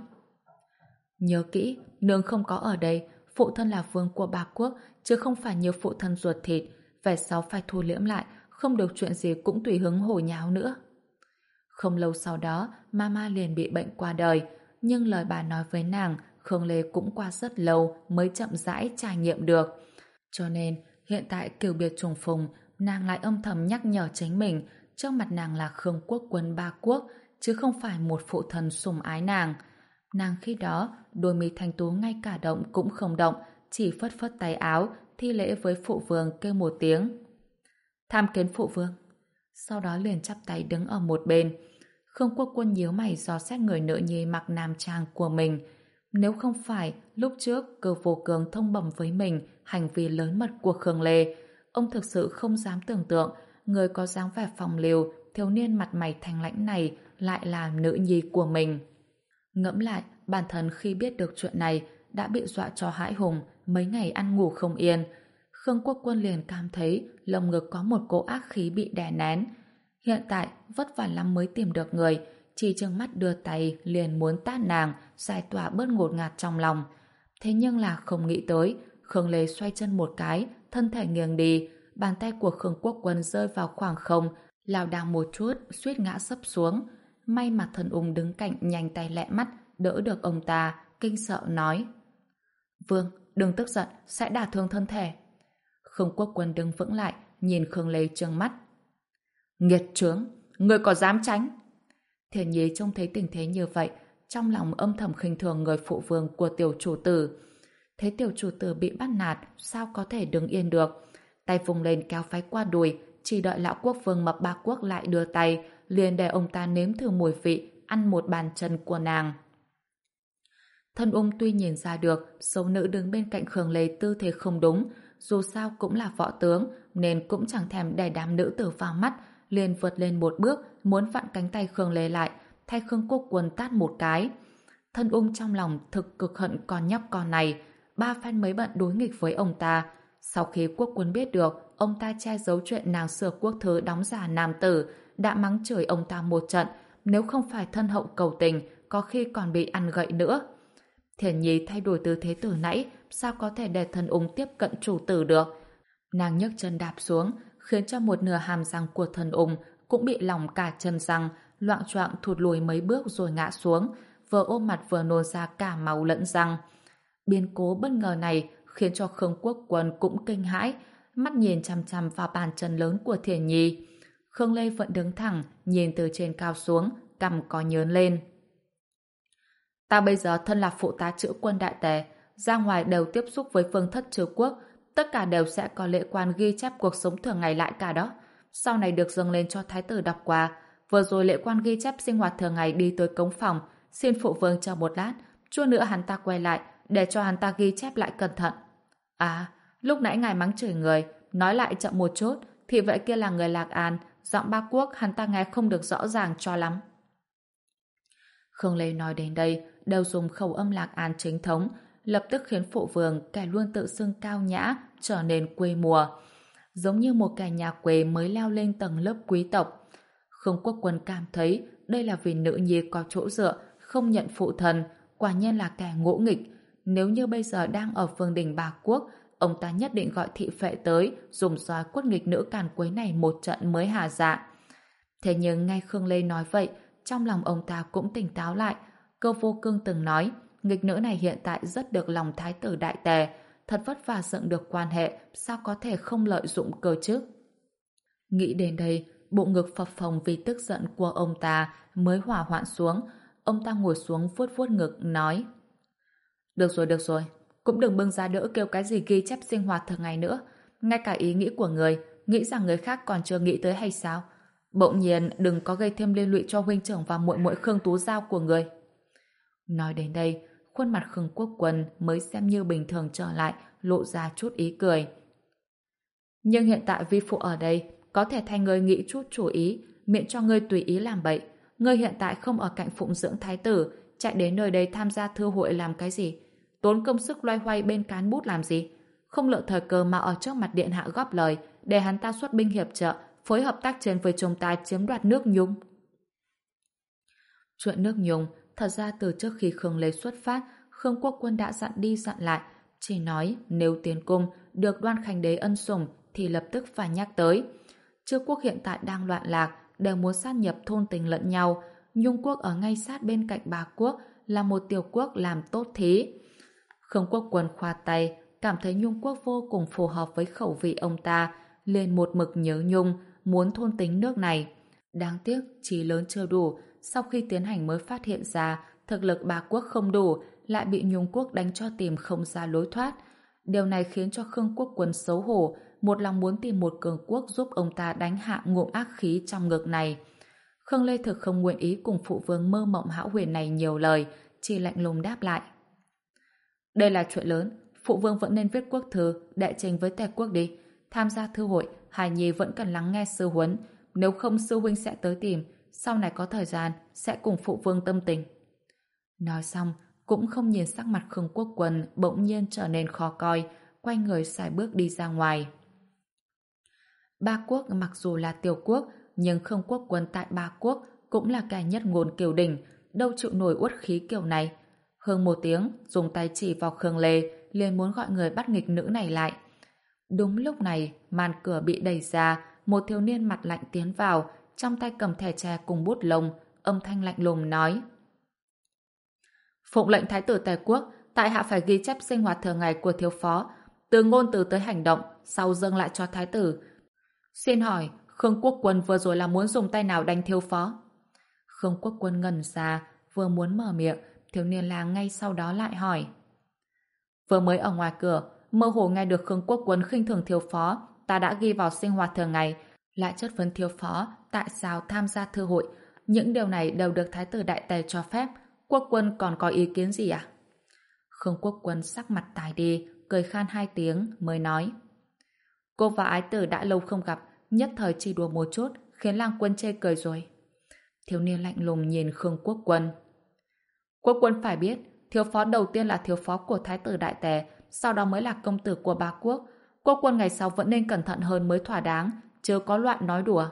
nhớ kỹ, nương không có ở đây, phụ thân là vương của Bạc Quốc, chứ không phải như phụ thân ruột thịt, về sau phải thu liễm lại, không được chuyện gì cũng tùy hứng hồ nháo nữa. Không lâu sau đó, Mama liền bị bệnh qua đời, nhưng lời bà nói với nàng, Khương Lê cũng qua rất lâu mới chậm rãi trải nghiệm được. Cho nên, hiện tại kiều biệt trùng phùng, nàng lại âm thầm nhắc nhở chính mình, trước mặt nàng là Khương Quốc Quân Ba Quốc, chứ không phải một phụ thân sủng ái nàng. Nàng khi đó, đôi mi thanh tú ngay cả động cũng không động, chỉ phất phất tay áo, thi lễ với phụ vương kêu một tiếng: tham kiến phụ vương. Sau đó liền chắp tay đứng ở một bên. Khương Quốc Quân nhíu mày dò xét người nữ nhi mặc nam trang của mình. Nếu không phải lúc trước Cơ Vô Cường thông bẩm với mình hành vi lớn mật của Khương Lê, ông thực sự không dám tưởng tượng người có dáng vẻ phong lưu, thiếu niên mặt mày thanh lãnh này lại là nữ nhi của mình. Ngẫm lại, bản thân khi biết được chuyện này đã bị dọa cho hãi hùng, mấy ngày ăn ngủ không yên. Khương Quốc Quân liền cảm thấy lồng ngực có một cỗ ác khí bị đè nén. Hiện tại vất vả lắm mới tìm được người, chỉ trừng mắt đưa tay liền muốn tát nàng, giải tỏa bớt ngột ngạt trong lòng. Thế nhưng là không nghĩ tới, Khương Lê xoay chân một cái, thân thể nghiêng đi, bàn tay của Khương Quốc Quân rơi vào khoảng không, lảo đảo một chút, suýt ngã sấp xuống. May mà thần ung đứng cạnh nhanh tay lẹ mắt, đỡ được ông ta, kinh sợ nói: vương, đừng tức giận, sẽ đả thương thân thể. Khương Quốc Quân đứng vững lại, nhìn Khương Lê trừng mắt: nghiệt chướng, người có dám tránh? Thiền Nhi trông thấy tình thế như vậy, trong lòng âm thầm khinh thường người phụ vương của tiểu chủ tử. Thấy tiểu chủ tử bị bắt nạt, sao có thể đứng yên được? Tay vùng lên kéo phái qua đùi, chỉ đợi lão quốc vương mập Ba Quốc lại đưa tay, liền để ông ta nếm thử mùi vị, ăn một bàn chân của nàng. Thân ung tuy nhìn ra được xấu nữ đứng bên cạnh Khương Lê tư thế không đúng, dù sao cũng là võ tướng nên cũng chẳng thèm để đám nữ tử vào mắt, liền vượt lên một bước muốn vặn cánh tay Khương Lê lại, thay Khương Quốc Quân tát một cái. Thân ung trong lòng thực cực hận con nhóc con này, ba phen mới bận đối nghịch với ông ta. Sau khi Quốc Quân biết được ông ta che giấu chuyện nàng sửa quốc thư đóng giả nam tử, đã mắng chửi ông ta một trận, nếu không phải thân hậu cầu tình có khi còn bị ăn gậy nữa. Thiền Nhi thay đổi tư thế từ nãy, sao có thể để thân ung tiếp cận chủ tử được? Nàng nhấc chân đạp xuống, khiến cho một nửa hàm răng của thân ung cũng bị lỏng cả chân răng, loạng choạng thụt lùi mấy bước rồi ngã xuống, vừa ôm mặt vừa nôn ra cả máu lẫn răng. Biến cố bất ngờ này khiến cho Khương Quốc Quân cũng kinh hãi, mắt nhìn chằm chằm vào bàn chân lớn của Thiền Nhi. Khương Lê vẫn đứng thẳng, nhìn từ trên cao xuống, cằm có nhớn lên. Ta bây giờ thân là phụ tá chữ quân đại tề, ra ngoài đều tiếp xúc với phương thất trừ quốc, tất cả đều sẽ có lễ quan ghi chép cuộc sống thường ngày lại cả đó. Sau này được dâng lên cho thái tử đọc qua, vừa rồi lệ quan ghi chép sinh hoạt thường ngày đi tới cống phòng, xin phụ vương chờ một lát, chút nữa hắn ta quay lại để cho hắn ta ghi chép lại cẩn thận. À, lúc nãy ngài mắng chửi người, nói lại chậm một chút, thì vậy kia là người Lạc An, giọng Ba Quốc hắn ta nghe không được rõ ràng cho lắm. Khương Lê nói đến đây đều dùng khẩu âm Lạc An chính thống, lập tức khiến phụ vương kẻ luôn tự xưng cao nhã trở nên quê mùa, giống như một kẻ nhà quê mới leo lên tầng lớp quý tộc. Khương Quốc Quân cảm thấy đây là vì nữ nhi có chỗ dựa, không nhận phụ thần, quả nhiên là kẻ ngỗ nghịch. Nếu như bây giờ đang ở vương đình Ba Quốc, ông ta nhất định gọi thị phệ tới, dùng roi quất nghịch nữ càn quấy này một trận mới hà dạ. Thế nhưng ngay Khương Lê nói vậy, trong lòng ông ta cũng tỉnh táo lại. Cơ Vô Cương từng nói, nghịch nữ này hiện tại rất được lòng thái tử đại tề, thật vất vả dựng được quan hệ, sao có thể không lợi dụng cơ chứ? Nghĩ đến đây, bộ ngực phập phồng vì tức giận của ông ta mới hỏa hoạn xuống. Ông ta ngồi xuống vuốt vuốt ngực, nói: Được rồi, được rồi, cũng đừng bưng ra đỡ kêu cái gì ghi chép sinh hoạt thường ngày nữa. Ngay cả ý nghĩ của người, nghĩ rằng người khác còn chưa nghĩ tới hay sao? Bỗng nhiên đừng có gây thêm liên lụy cho huynh trưởng và muội muội Khương Tú Giao của người. Nói đến đây, khuôn mặt Khương Quốc Quân mới xem như bình thường trở lại, lộ ra chút ý cười. Nhưng hiện tại vi phụ ở đây, có thể thay ngươi nghĩ chút chủ ý, miễn cho ngươi tùy ý làm bậy. Ngươi hiện tại không ở cạnh phụng dưỡng thái tử, chạy đến nơi đây tham gia thư hội làm cái gì? Tốn công sức loay hoay bên cán bút làm gì? Không lợi thời cơ mà ở trước mặt điện hạ góp lời, để hắn ta xuất binh hiệp trợ, phối hợp tác chiến với chúng ta chiếm đoạt nước Nhung. Chuyện nước Nhung, thật ra từ trước khi Khương Lê xuất phát, Khương Quốc Quân đã dặn đi dặn lại, chỉ nói nếu tiến cung được Đoan Khánh Đế ân sủng thì lập tức phải nhắc tới. Chư quốc hiện tại đang loạn lạc, đều muốn sát nhập thôn tình lẫn nhau. Nhung quốc ở ngay sát bên cạnh Ba Quốc, là một tiểu quốc làm tốt thí. Khương Quốc Quân khoa tay, cảm thấy Nhung quốc vô cùng phù hợp với khẩu vị ông ta, liền một mực nhớ Nhung, muốn thôn tính nước này. Đáng tiếc, trí lớn chưa đủ, sau khi tiến hành mới phát hiện ra thực lực Ba Quốc không đủ, lại bị Nhung quốc đánh cho tìm không ra lối thoát. Điều này khiến cho Khương Quốc Quân xấu hổ, một lòng muốn tìm một cường quốc giúp ông ta đánh hạ ngụm ác khí trong ngực này. Khương Lê thực không nguyện ý cùng phụ vương mơ mộng hão huyền này nhiều lời, chỉ lạnh lùng đáp lại. Đây là chuyện lớn, phụ vương vẫn nên viết quốc thư, đệ trình với Tề quốc đi. Tham gia thư hội, hài nhi vẫn cần lắng nghe sư huấn, nếu không sư huynh sẽ tới tìm, sau này có thời gian sẽ cùng phụ vương tâm tình. Nói xong, cũng không nhìn sắc mặt Khương Quốc Quân bỗng nhiên trở nên khó coi, quay người xài bước đi ra ngoài. Ba Quốc mặc dù là tiểu quốc, nhưng Khương Quốc Quân tại Ba Quốc cũng là kẻ nhất ngôn kiều đỉnh, đâu chịu nổi uất khí kiểu này. Hơn một tiếng, dùng tay chỉ vào Khương Lê, liền muốn gọi người bắt nghịch nữ này lại. Đúng lúc này, màn cửa bị đẩy ra, một thiếu niên mặt lạnh tiến vào, trong tay cầm thẻ tre cùng bút lông, âm thanh lạnh lùng nói: Phụng lệnh thái tử Tề quốc, tại hạ phải ghi chép sinh hoạt thường ngày của thiếu phó, từ ngôn từ tới hành động, sau dâng lại cho thái tử. Xin hỏi, Khương Quốc Quân vừa rồi là muốn dùng tay nào đánh thiếu phó? Khương Quốc Quân ngẩn ra, vừa muốn mở miệng, thiếu niên lang ngay sau đó lại hỏi. Vừa mới ở ngoài cửa, mơ hồ nghe được Khương Quốc Quân khinh thường thiếu phó, ta đã ghi vào sinh hoạt thường ngày, lại chất vấn thiếu phó tại sao tham gia thư hội. Những điều này đều được thái tử đại tề cho phép. Quốc Quân còn có ý kiến gì à? Khương Quốc Quân sắc mặt tái đi, cười khan hai tiếng mới nói: Cô và ái tử đã lâu không gặp, nhất thời chỉ đùa một chút, khiến lang quân chê cười rồi. Thiếu niên lạnh lùng nhìn Khương Quốc Quân. Quốc Quân phải biết, thiếu phó đầu tiên là thiếu phó của thái tử đại tề, sau đó mới là công tử của Ba Quốc. Quốc Quân ngày sau vẫn nên cẩn thận hơn mới thỏa đáng, chớ có loạn nói đùa.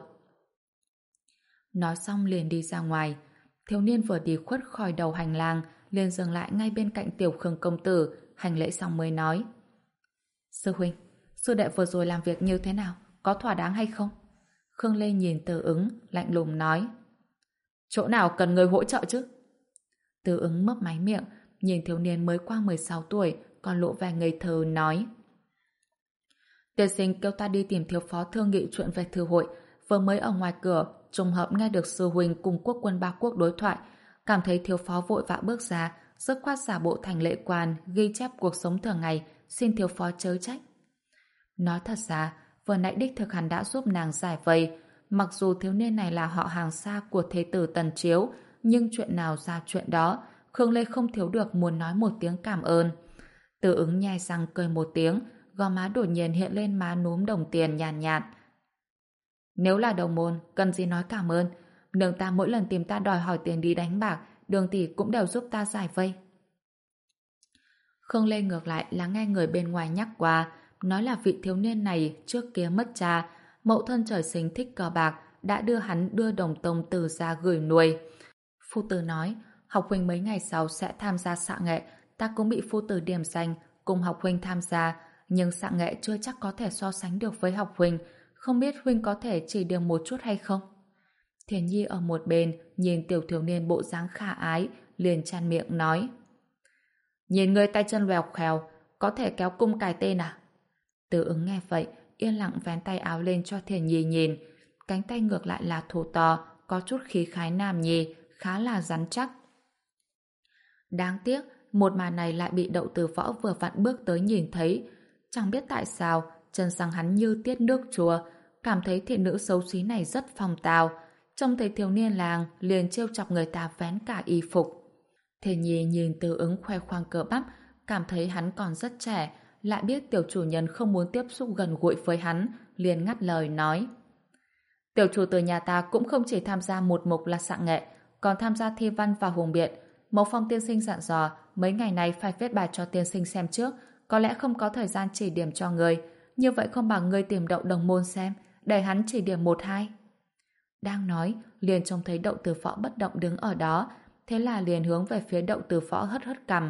Nói xong liền đi ra ngoài. Thiếu niên vừa đi khuất khỏi đầu hành lang, liền dừng lại ngay bên cạnh tiểu Khương công tử, hành lễ xong mới nói: Sư huynh, sư đệ vừa rồi làm việc như thế nào, có thỏa đáng hay không? Khương Lê nhìn Từ Ứng, lạnh lùng nói: Chỗ nào cần người hỗ trợ chứ? Từ Ứng mấp máy miệng, nhìn thiếu niên mới qua mười sáu tuổi, còn lộ vẻ ngây thơ nói: Tiên sinh kêu ta đi tìm thiếu phó thương nghị chuyện về thư hội, vừa mới ở ngoài cửa, trùng hợp nghe được sư huynh cùng Quốc Quân Ba Quốc đối thoại, cảm thấy thiếu phó vội vã bước ra, dứt khoát giả bộ thành lễ quan, ghi chép cuộc sống thường ngày, xin thiếu phó chớ trách. Nói thật ra, vừa nãy đích thực hắn đã giúp nàng giải vây, mặc dù thiếu niên này là họ hàng xa của thế tử Tần Chiếu, nhưng chuyện nào ra chuyện đó, Khương Lê không thiếu được muốn nói một tiếng cảm ơn. Từ Ứng nhai răng cười một tiếng, gò má đột nhiên hiện lên má núm đồng tiền nhàn nhạt, nhạt. Nếu là đồng môn, cần gì nói cảm ơn. Nương ta mỗi lần tìm ta đòi hỏi tiền đi đánh bạc, Đường tỷ cũng đều giúp ta giải vây. Khương Lê ngược lại là nghe người bên ngoài nhắc qua, nói là vị thiếu niên này trước kia mất cha, mẫu thân trời sinh thích cờ bạc, đã đưa hắn đưa đồng tông từ ra gửi nuôi. Phu tử nói, học huynh mấy ngày sau sẽ tham gia xạ nghệ, ta cũng bị phu tử điểm danh, cùng học huynh tham gia, nhưng xạ nghệ chưa chắc có thể so sánh được với học huynh, không biết huynh có thể chỉ điểm một chút hay không? Thiền Nhi ở một bên, nhìn tiểu thiếu niên bộ dáng khả ái, liền chan miệng nói. Nhìn người tay chân lèo khèo, có thể kéo cung cài tên à? Từ Ứng nghe vậy, yên lặng vén tay áo lên cho Thiền Nhi nhìn. Cánh tay ngược lại là thô to, có chút khí khái nam nhi, khá là rắn chắc. Đáng tiếc, một màn này lại bị Đậu Từ Võ vừa vặn bước tới nhìn thấy. Chẳng biết tại sao, chân răng hắn như tiết nước chua, cảm thấy thị nữ xấu xí này rất phong tào. Trông thấy thiếu niên làng liền trêu chọc người ta vén cả y phục. Thiền Nhi nhìn Từ Ứng khoe khoang cơ bắp, cảm thấy hắn còn rất trẻ, lại biết tiểu chủ nhân không muốn tiếp xúc gần gũi với hắn, liền ngắt lời nói. Tiểu chủ từ nhà ta cũng không chỉ tham gia một mục là xạ nghệ, còn tham gia thi văn và hùng biện. Mẫu Phong tiên sinh dặn dò, mấy ngày này phải viết bài cho tiên sinh xem trước, có lẽ không có thời gian chỉ điểm cho người. Như vậy không bằng người tìm Đậu đồng môn xem, để hắn chỉ điểm một hai. Đang nói, liền trông thấy Đậu Từ Võ bất động đứng ở đó, thế là liền hướng về phía Đậu Từ Võ hất hất cằm.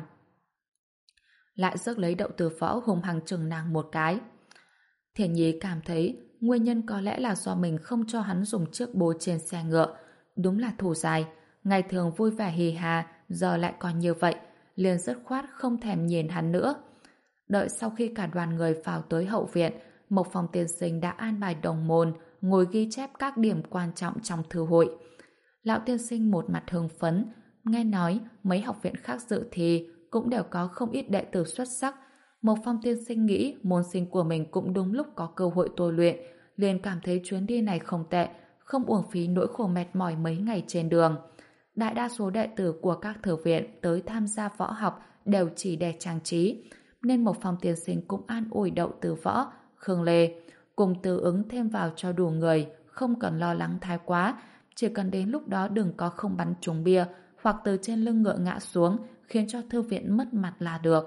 Lại rước lấy Đậu Từ Võ hùng hằng chừng nàng một cái. Thiền Nhi cảm thấy nguyên nhân có lẽ là do mình không cho hắn dùng chiếc bố trên xe ngựa. Đúng là thù dài, ngày thường vui vẻ hì hà, giờ lại còn như vậy, liền dứt khoát không thèm nhìn hắn nữa. Đợi sau khi cả đoàn người vào tới hậu viện, Mộc Phong tiên sinh đã an bài đồng môn, ngồi ghi chép các điểm quan trọng trong thư hội. Lão tiên sinh một mặt hưng phấn, nghe nói mấy học viện khác dự thi cũng đều có không ít đệ tử xuất sắc. Mộc Phong tiên sinh nghĩ môn sinh của mình cũng đúng lúc có cơ hội tôi luyện, liền cảm thấy chuyến đi này không tệ, không uổng phí nỗi khổ mệt mỏi mấy ngày trên đường. Đại đa số đệ tử của các thư viện tới tham gia võ học đều chỉ để trang trí, nên Mộc Phong tiên sinh cũng an ủi Đậu Từ Võ, Khương Lê, cùng Từ Ứng thêm vào cho đủ người, không cần lo lắng thái quá, chỉ cần đến lúc đó đừng có không bắn trúng bia hoặc từ trên lưng ngựa ngã xuống khiến cho thư viện mất mặt là được.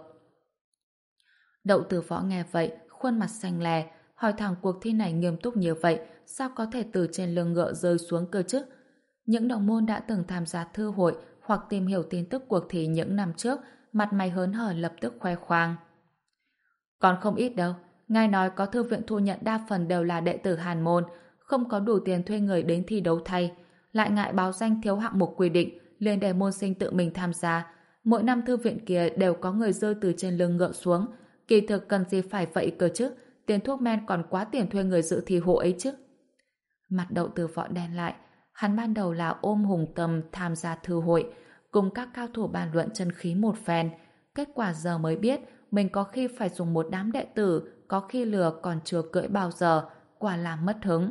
Đậu Từ Võ nghe vậy, khuôn mặt xanh lè, hỏi thẳng cuộc thi này nghiêm túc như vậy, sao có thể từ trên lưng ngựa rơi xuống cơ chứ? Những đồng môn đã từng tham gia thư hội hoặc tìm hiểu tin tức cuộc thi những năm trước, mặt mày hớn hở lập tức khoe khoang. Còn không ít đâu, ngài nói có thư viện thu nhận đa phần đều là đệ tử Hàn môn, không có đủ tiền thuê người đến thi đấu thay, lại ngại báo danh thiếu hạng mục quy định, liền để môn sinh tự mình tham gia. Mỗi năm thư viện kia đều có người rơi từ trên lưng ngựa xuống, kỳ thực cần gì phải vậy cơ chứ, tiền thuốc men còn quá tiền thuê người dự thi hộ ấy chứ. Mặt Đậu Từ Võ đen lại, hắn ban đầu là ôm hùng tâm tham gia thư hội, cùng các cao thủ bàn luận chân khí một phen, kết quả giờ mới biết mình có khi phải dùng một đám đệ tử, có khi lừa còn chưa cưỡi bao giờ, quả là mất hứng.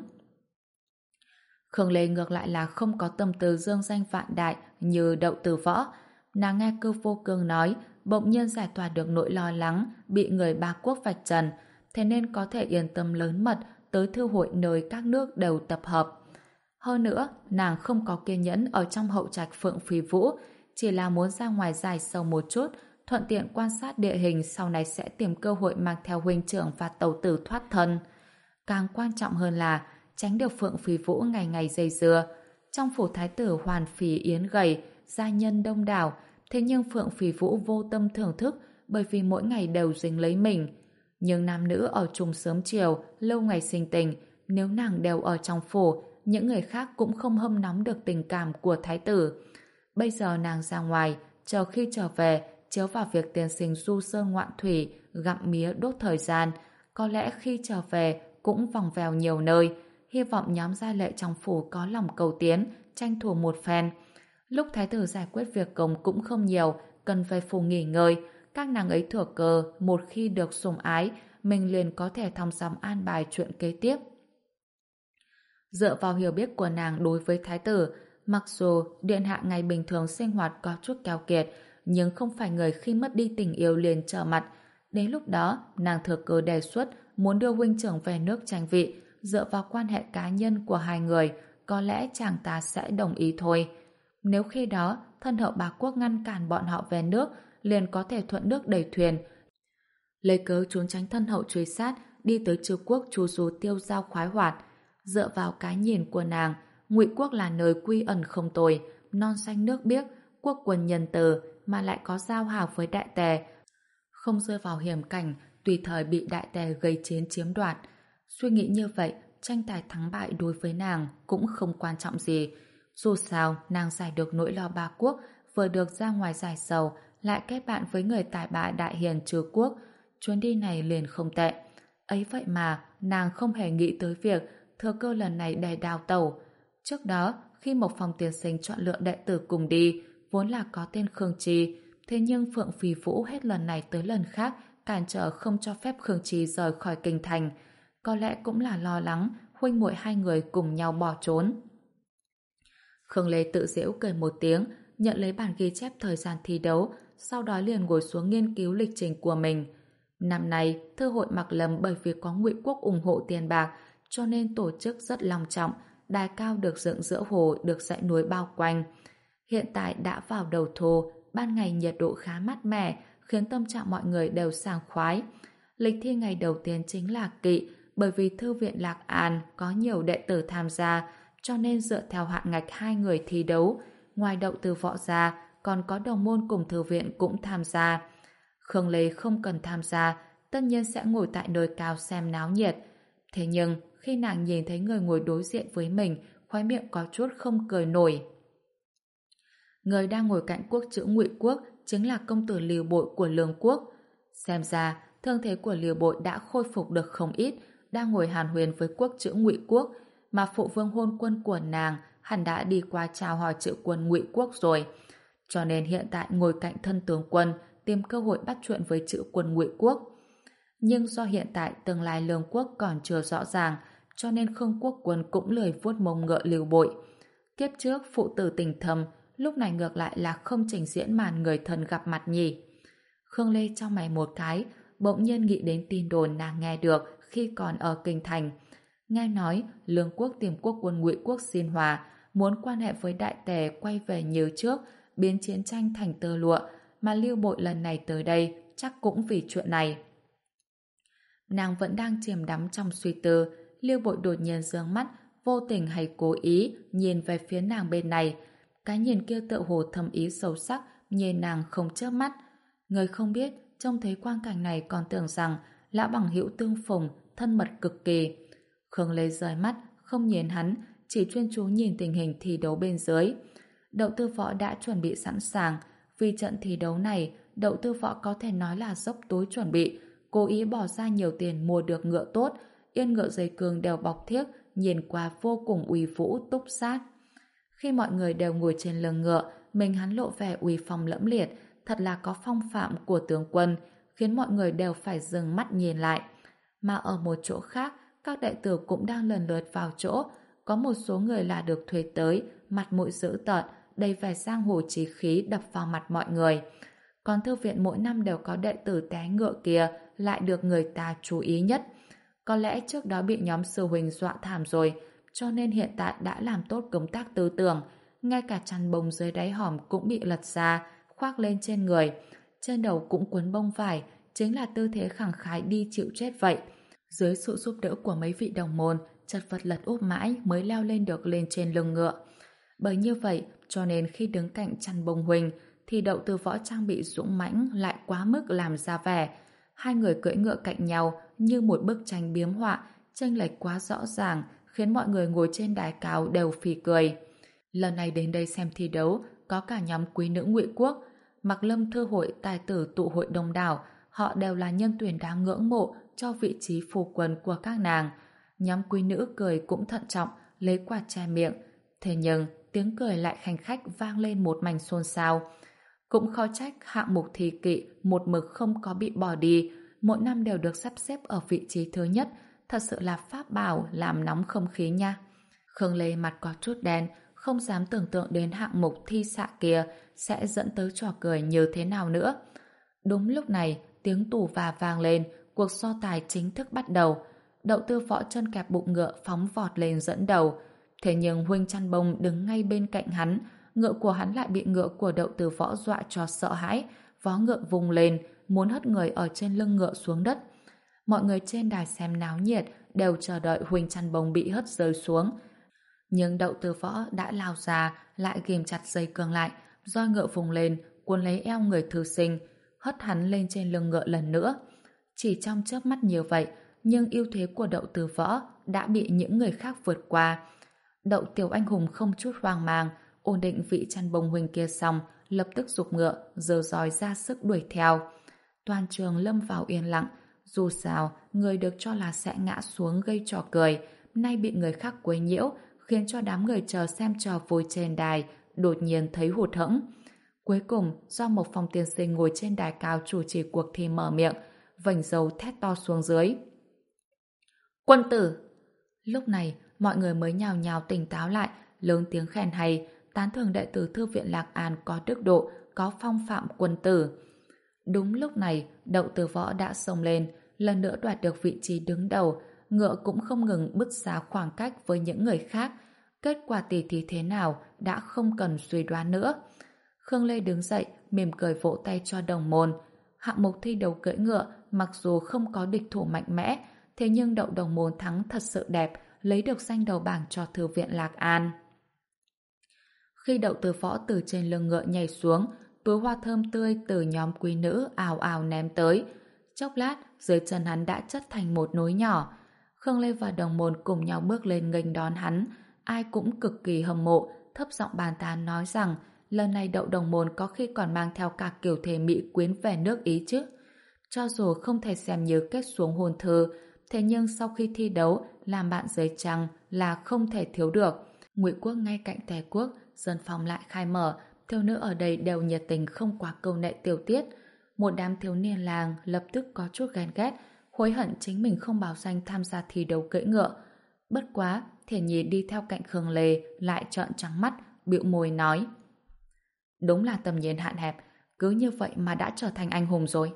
Khương Lê ngược lại là không có tâm tư dương danh vạn đại như Đậu Từ Võ. Nàng nghe Cơ Vô Cương nói, bỗng nhiên giải tỏa được nỗi lo lắng bị người ba quốc vạch trần, thế nên có thể yên tâm lớn mật tới thư hội nơi các nước đều tập hợp. Hơn nữa, nàng không có kiên nhẫn ở trong hậu trạch Phượng Phi Vũ, chỉ là muốn ra ngoài dài sâu một chút, thuận tiện quan sát địa hình, sau này sẽ tìm cơ hội mang theo huynh trưởng và tẩu tử thoát thân. Càng quan trọng hơn là tránh được Phượng Phi Vũ ngày ngày dây dưa. Trong phủ thái tử Hoàn Phì Yến gầy, gia nhân đông đảo, thế nhưng Phượng Phi Vũ vô tâm thưởng thức bởi vì mỗi ngày đều dính lấy mình. Nhưng nam nữ ở chung sớm chiều, lâu ngày sinh tình, nếu nàng đều ở trong phủ, những người khác cũng không hâm nóng được tình cảm của thái tử. Bây giờ nàng ra ngoài, chờ khi trở về, chiếu vào việc tiên sinh du sơn ngoạn thủy, gặm mía đốt thời gian, có lẽ khi trở về cũng vòng vèo nhiều nơi, hy vọng nhóm gia lệ trong phủ có lòng cầu tiến, tranh thủ một phen. Lúc thái tử giải quyết việc công cũng không nhiều, cần về phủ nghỉ ngơi, các nàng ấy thừa cơ, một khi được sủng ái, mình liền có thể thong dong an bài chuyện kế tiếp. Dựa vào hiểu biết của nàng đối với thái tử, mặc dù điện hạ ngày bình thường sinh hoạt có chút keo kiệt, nhưng không phải người khi mất đi tình yêu liền trở mặt. Đến lúc đó, nàng thừa cơ đề xuất muốn đưa huynh trưởng về nước tranh vị, dựa vào quan hệ cá nhân của hai người, có lẽ chàng ta sẽ đồng ý thôi. Nếu khi đó, thân hậu bá quốc ngăn cản bọn họ về nước, liền có thể thuận nước đẩy thuyền, lấy cớ trốn tránh thân hậu truy sát, đi tới Trư quốc chu du tiêu dao khoái hoạt. Dựa vào cái nhìn của nàng, Ngụy quốc là nơi quy ẩn không tồi, non xanh nước biếc, quốc quân nhân từ, mà lại có giao hảo với đại tề, không rơi vào hiểm cảnh tùy thời bị đại tề gây chiến chiếm đoạt. Suy nghĩ như vậy, tranh tài thắng bại đối với nàng cũng không quan trọng gì. Dù sao, nàng giải được nỗi lo ba quốc, vừa được ra ngoài giải sầu, lại kết bạn với người tài ba đại hiền Trư quốc. Chuyến đi này liền không tệ. Ấy vậy mà, nàng không hề nghĩ tới việc thừa cơ lần này để đào tẩu. Trước đó, khi Mộc Phong tiên sinh chọn lựa đệ tử cùng đi, vốn là có tên Khương Chi, thế nhưng Phượng Phi Vũ hết lần này tới lần khác cản trở không cho phép Khương Chi rời khỏi kinh thành. Có lẽ cũng là lo lắng huynh muội hai người cùng nhau bỏ trốn. Khương Lê tự giễu cười một tiếng, nhận lấy bản ghi chép thời gian thi đấu, sau đó liền ngồi xuống nghiên cứu lịch trình của mình. Năm nay, Thư hội Mạc Lâm bởi vì có Ngụy quốc ủng hộ tiền bạc, cho nên tổ chức rất long trọng, đài cao được dựng giữa hồ, được dãy núi bao quanh. Hiện tại đã vào đầu thu, ban ngày nhiệt độ khá mát mẻ, khiến tâm trạng mọi người đều sảng khoái. Lịch thi ngày đầu tiên chính là kỵ, bởi vì Thư viện Lạc An có nhiều đệ tử tham gia, cho nên dựa theo hạng ngạch hai người thi đấu. Ngoài đậu từ võ ra, còn có đồng môn cùng thư viện cũng tham gia. Khương Lê không cần tham gia, tất nhiên sẽ ngồi tại nơi cao xem náo nhiệt. Thế nhưng, khi nàng nhìn thấy người ngồi đối diện với mình, khóe miệng có chút không cười nổi. Người đang ngồi cạnh quốc chữ Ngụy quốc chính là công tử Liều Bội của Lương quốc. Xem ra, thương thế của Liều Bội đã khôi phục được không ít, đang ngồi hàn huyền với quốc chữ Ngụy quốc, mà phụ vương hôn quân của nàng hẳn đã đi qua chào hỏi chữ quân Ngụy quốc rồi. Cho nên hiện tại ngồi cạnh thân tướng quân, tìm cơ hội bắt chuyện với chữ quân Ngụy quốc. Nhưng do hiện tại tương lai Lương quốc còn chưa rõ ràng, cho nên Khương quốc quân cũng lười vuốt mông ngựa Liều Bội. Kiếp trước phụ tử tình thầm, lúc này ngược lại là không trình diễn màn người thân gặp mặt nhỉ. Khương Lê trong mày một cái, bỗng nhiên nghĩ đến tin đồn nàng nghe được khi còn ở kinh thành. Nghe nói Lương quốc tìm quốc quân Ngụy quốc xin hòa, muốn quan hệ với đại tề quay về như trước, biến chiến tranh thành tơ lụa, mà Lưu Bội lần này tới đây chắc cũng vì chuyện này. Nàng vẫn đang chìm đắm trong suy tư, Lưu Bội đột nhiên giương mắt, vô tình hay cố ý nhìn về phía nàng bên này. Cái nhìn kia tựa hồ thâm ý sâu sắc, nhìn nàng không chớp mắt. Người không biết, trông thấy quang cảnh này còn tưởng rằng lão bằng hữu tương phùng, thân mật cực kỳ. Khương Lê rời mắt, không nhìn hắn, chỉ chuyên chú nhìn tình hình thi đấu bên dưới. Đậu Tư Võ đã chuẩn bị sẵn sàng. Vì trận thi đấu này, Đậu Tư Võ có thể nói là dốc túi chuẩn bị, cố ý bỏ ra nhiều tiền mua được ngựa tốt, yên ngựa dây cương đều bọc thiếc, nhìn qua vô cùng uy vũ túc sát. Khi mọi người đều ngồi trên lưng ngựa, mình hắn lộ vẻ uy phong lẫm liệt, thật là có phong phạm của tướng quân, khiến mọi người đều phải dừng mắt nhìn lại. Mà ở một chỗ khác, các đệ tử cũng đang lần lượt vào chỗ, có một số người là được thuê tới, mặt mũi dữ tợn, đầy vẻ giang hồ chí khí đập vào mặt mọi người. Còn thư viện mỗi năm đều có đệ tử té ngựa kia lại được người ta chú ý nhất. Có lẽ trước đó bị nhóm sư huynh dọa thảm rồi, cho nên hiện tại đã làm tốt công tác tư tưởng, ngay cả chăn bông dưới đáy hòm cũng bị lật ra, khoác lên trên người. Trên đầu cũng quấn bông vải, chính là tư thế khẳng khái đi chịu chết vậy. Dưới sự giúp đỡ của mấy vị đồng môn, chật vật lật úp mãi mới leo lên được lên trên lưng ngựa. Bởi như vậy, cho nên khi đứng cạnh chăn bông huynh, thì Đậu Tư Võ trang bị dũng mãnh lại quá mức làm ra vẻ. Hai người cưỡi ngựa cạnh nhau như một bức tranh biếm họa, chênh lệch quá rõ ràng, khiến mọi người ngồi trên đài cao đều phì cười. Lần này đến đây xem thi đấu, có cả nhóm quý nữ Ngụy quốc, Mạc Lâm thư hội tài tử tụ hội đông đảo, họ đều là nhân tuyển đáng ngưỡng mộ cho vị trí phu quân của các nàng. Nhóm quý nữ cười cũng thận trọng, lấy quạt che miệng. Thế nhưng, tiếng cười lại khanh khách vang lên một mảnh xôn xao. Cũng khó trách hạng mục thi kỵ một mực không có bị bỏ đi, mỗi năm đều được sắp xếp ở vị trí thứ nhất, thật sự là pháp bảo làm nóng không khí nha. Khương Lê mặt có chút đen, không dám tưởng tượng đến hạng mục thi xạ kia sẽ dẫn tới trò cười như thế nào nữa. Đúng lúc này, tiếng tù và vang lên, cuộc so tài chính thức bắt đầu. Đậu Tư Võ chân kẹp bụng ngựa phóng vọt lên dẫn đầu. Thế nhưng Huynh Chăn Bông đứng ngay bên cạnh hắn, ngựa của hắn lại bị ngựa của Đậu Tư Võ dọa cho sợ hãi, vó ngựa vùng lên, muốn hất người ở trên lưng ngựa xuống đất. Mọi người trên đài xem náo nhiệt đều chờ đợi Huynh Chăn Bông bị hất rơi xuống. Nhưng Đậu Tư Võ đã lao ra, lại ghim chặt dây cương lại, roi ngựa vùng lên, cuốn lấy eo người thư sinh, hất hắn lên trên lưng ngựa lần nữa. Chỉ trong chớp mắt như vậy, nhưng ưu thế của Đậu Tư Võ đã bị những người khác vượt qua. Đậu Tiểu Anh Hùng không chút hoang mang, ổn định vị Chăn Bông huynh kia xong, lập tức giục ngựa, giơ roi ra sức đuổi theo. Toàn trường lâm vào yên lặng, dù sao, người được cho là sẽ ngã xuống gây trò cười, nay bị người khác quấy nhiễu, khiến cho đám người chờ xem trò vui trên đài đột nhiên thấy hụt hẫng. Cuối cùng, do một phòng tiên sinh ngồi trên đài cao chủ trì cuộc thi mở miệng, vành dầu thét to xuống dưới. Quân tử! Lúc này, mọi người mới nhào nhào tỉnh táo lại, lớn tiếng khen hay, tán thưởng đệ tử Thư viện Lạc An có đức độ, có phong phạm quân tử. Đúng lúc này, Đậu Tư Võ đã xông lên, lần nữa đoạt được vị trí đứng đầu, ngựa cũng không ngừng bứt ra khoảng cách với những người khác. Kết quả tỷ thí thế nào đã không cần suy đoán nữa. Khương Lê đứng dậy, mỉm cười vỗ tay cho đồng môn. Hạng mục thi đấu cưỡi ngựa, mặc dù không có địch thủ mạnh mẽ, thế nhưng Đậu đồng môn thắng thật sự đẹp, lấy được danh đầu bảng cho Thư viện Lạc An. Khi Đậu Tư Võ từ trên lưng ngựa nhảy xuống, túi hoa thơm tươi từ nhóm quý nữ ào ào ném tới. Chốc lát, dưới chân hắn đã chất thành một núi nhỏ. Khương Lê và đồng môn cùng nhau bước lên nghênh đón hắn, ai cũng cực kỳ hâm mộ, thấp giọng bàn tán nói rằng lần này Đậu đồng môn có khi còn mang theo cả kiểu thể mỹ quyến về nước Ý chứ. Cho dù không thể xem như kết xuống hôn thư, thế nhưng sau khi thi đấu, làm bạn dưới trăng là không thể thiếu được. Ngụy Quốc ngay cạnh Tề Quốc, dân phòng lại khai mở, thiếu nữ ở đây đều nhiệt tình không quá câu nệ tiểu tiết. Một đám thiếu niên làng lập tức có chút ghen ghét, hối hận chính mình không báo danh tham gia thi đấu cưỡi ngựa. Bất quá, Thiển Nhi đi theo cạnh Khương Lê lại trợn trắng mắt, bĩu môi nói: đúng là tầm nhìn hạn hẹp, cứ như vậy mà đã trở thành anh hùng rồi.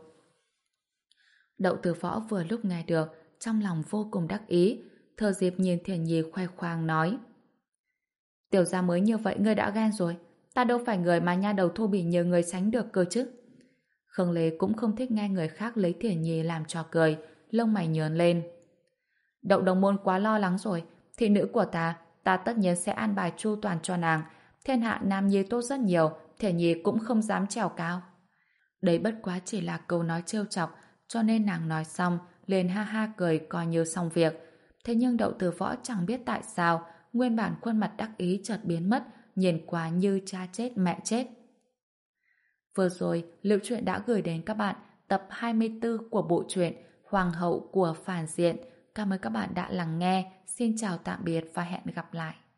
Đậu Tư Võ vừa lúc nghe được, trong lòng vô cùng đắc ý, thờ dịp nhìn Thiển Nhi khoe khoang nói: tiểu gia mới như vậy ngươi đã ghen rồi, ta đâu phải người mà nha đầu thô bỉ như người sánh được cơ chứ. Khương Lê cũng không thích nghe người khác lấy Thiển Nhi làm trò cười, lông mày nhướng lên. Đậu đồng môn quá lo lắng rồi, thị nữ của ta, ta tất nhiên sẽ an bài chu toàn cho nàng. Thiên hạ nam nhi tốt rất nhiều, Thiển Nhi cũng không dám trèo cao. Đấy bất quá chỉ là câu nói trêu chọc, cho nên nàng nói xong, liền ha ha cười coi như xong việc. Thế nhưng Đậu Tư Võ chẳng biết tại sao, nguyên bản khuôn mặt đắc ý chợt biến mất, nhìn qua như cha chết mẹ chết. Vừa rồi, Liệu Truyện đã gửi đến các bạn tập hai mươi tư của bộ truyện Hoàng hậu của phản diện. Cảm ơn các bạn đã lắng nghe. Xin chào tạm biệt và hẹn gặp lại.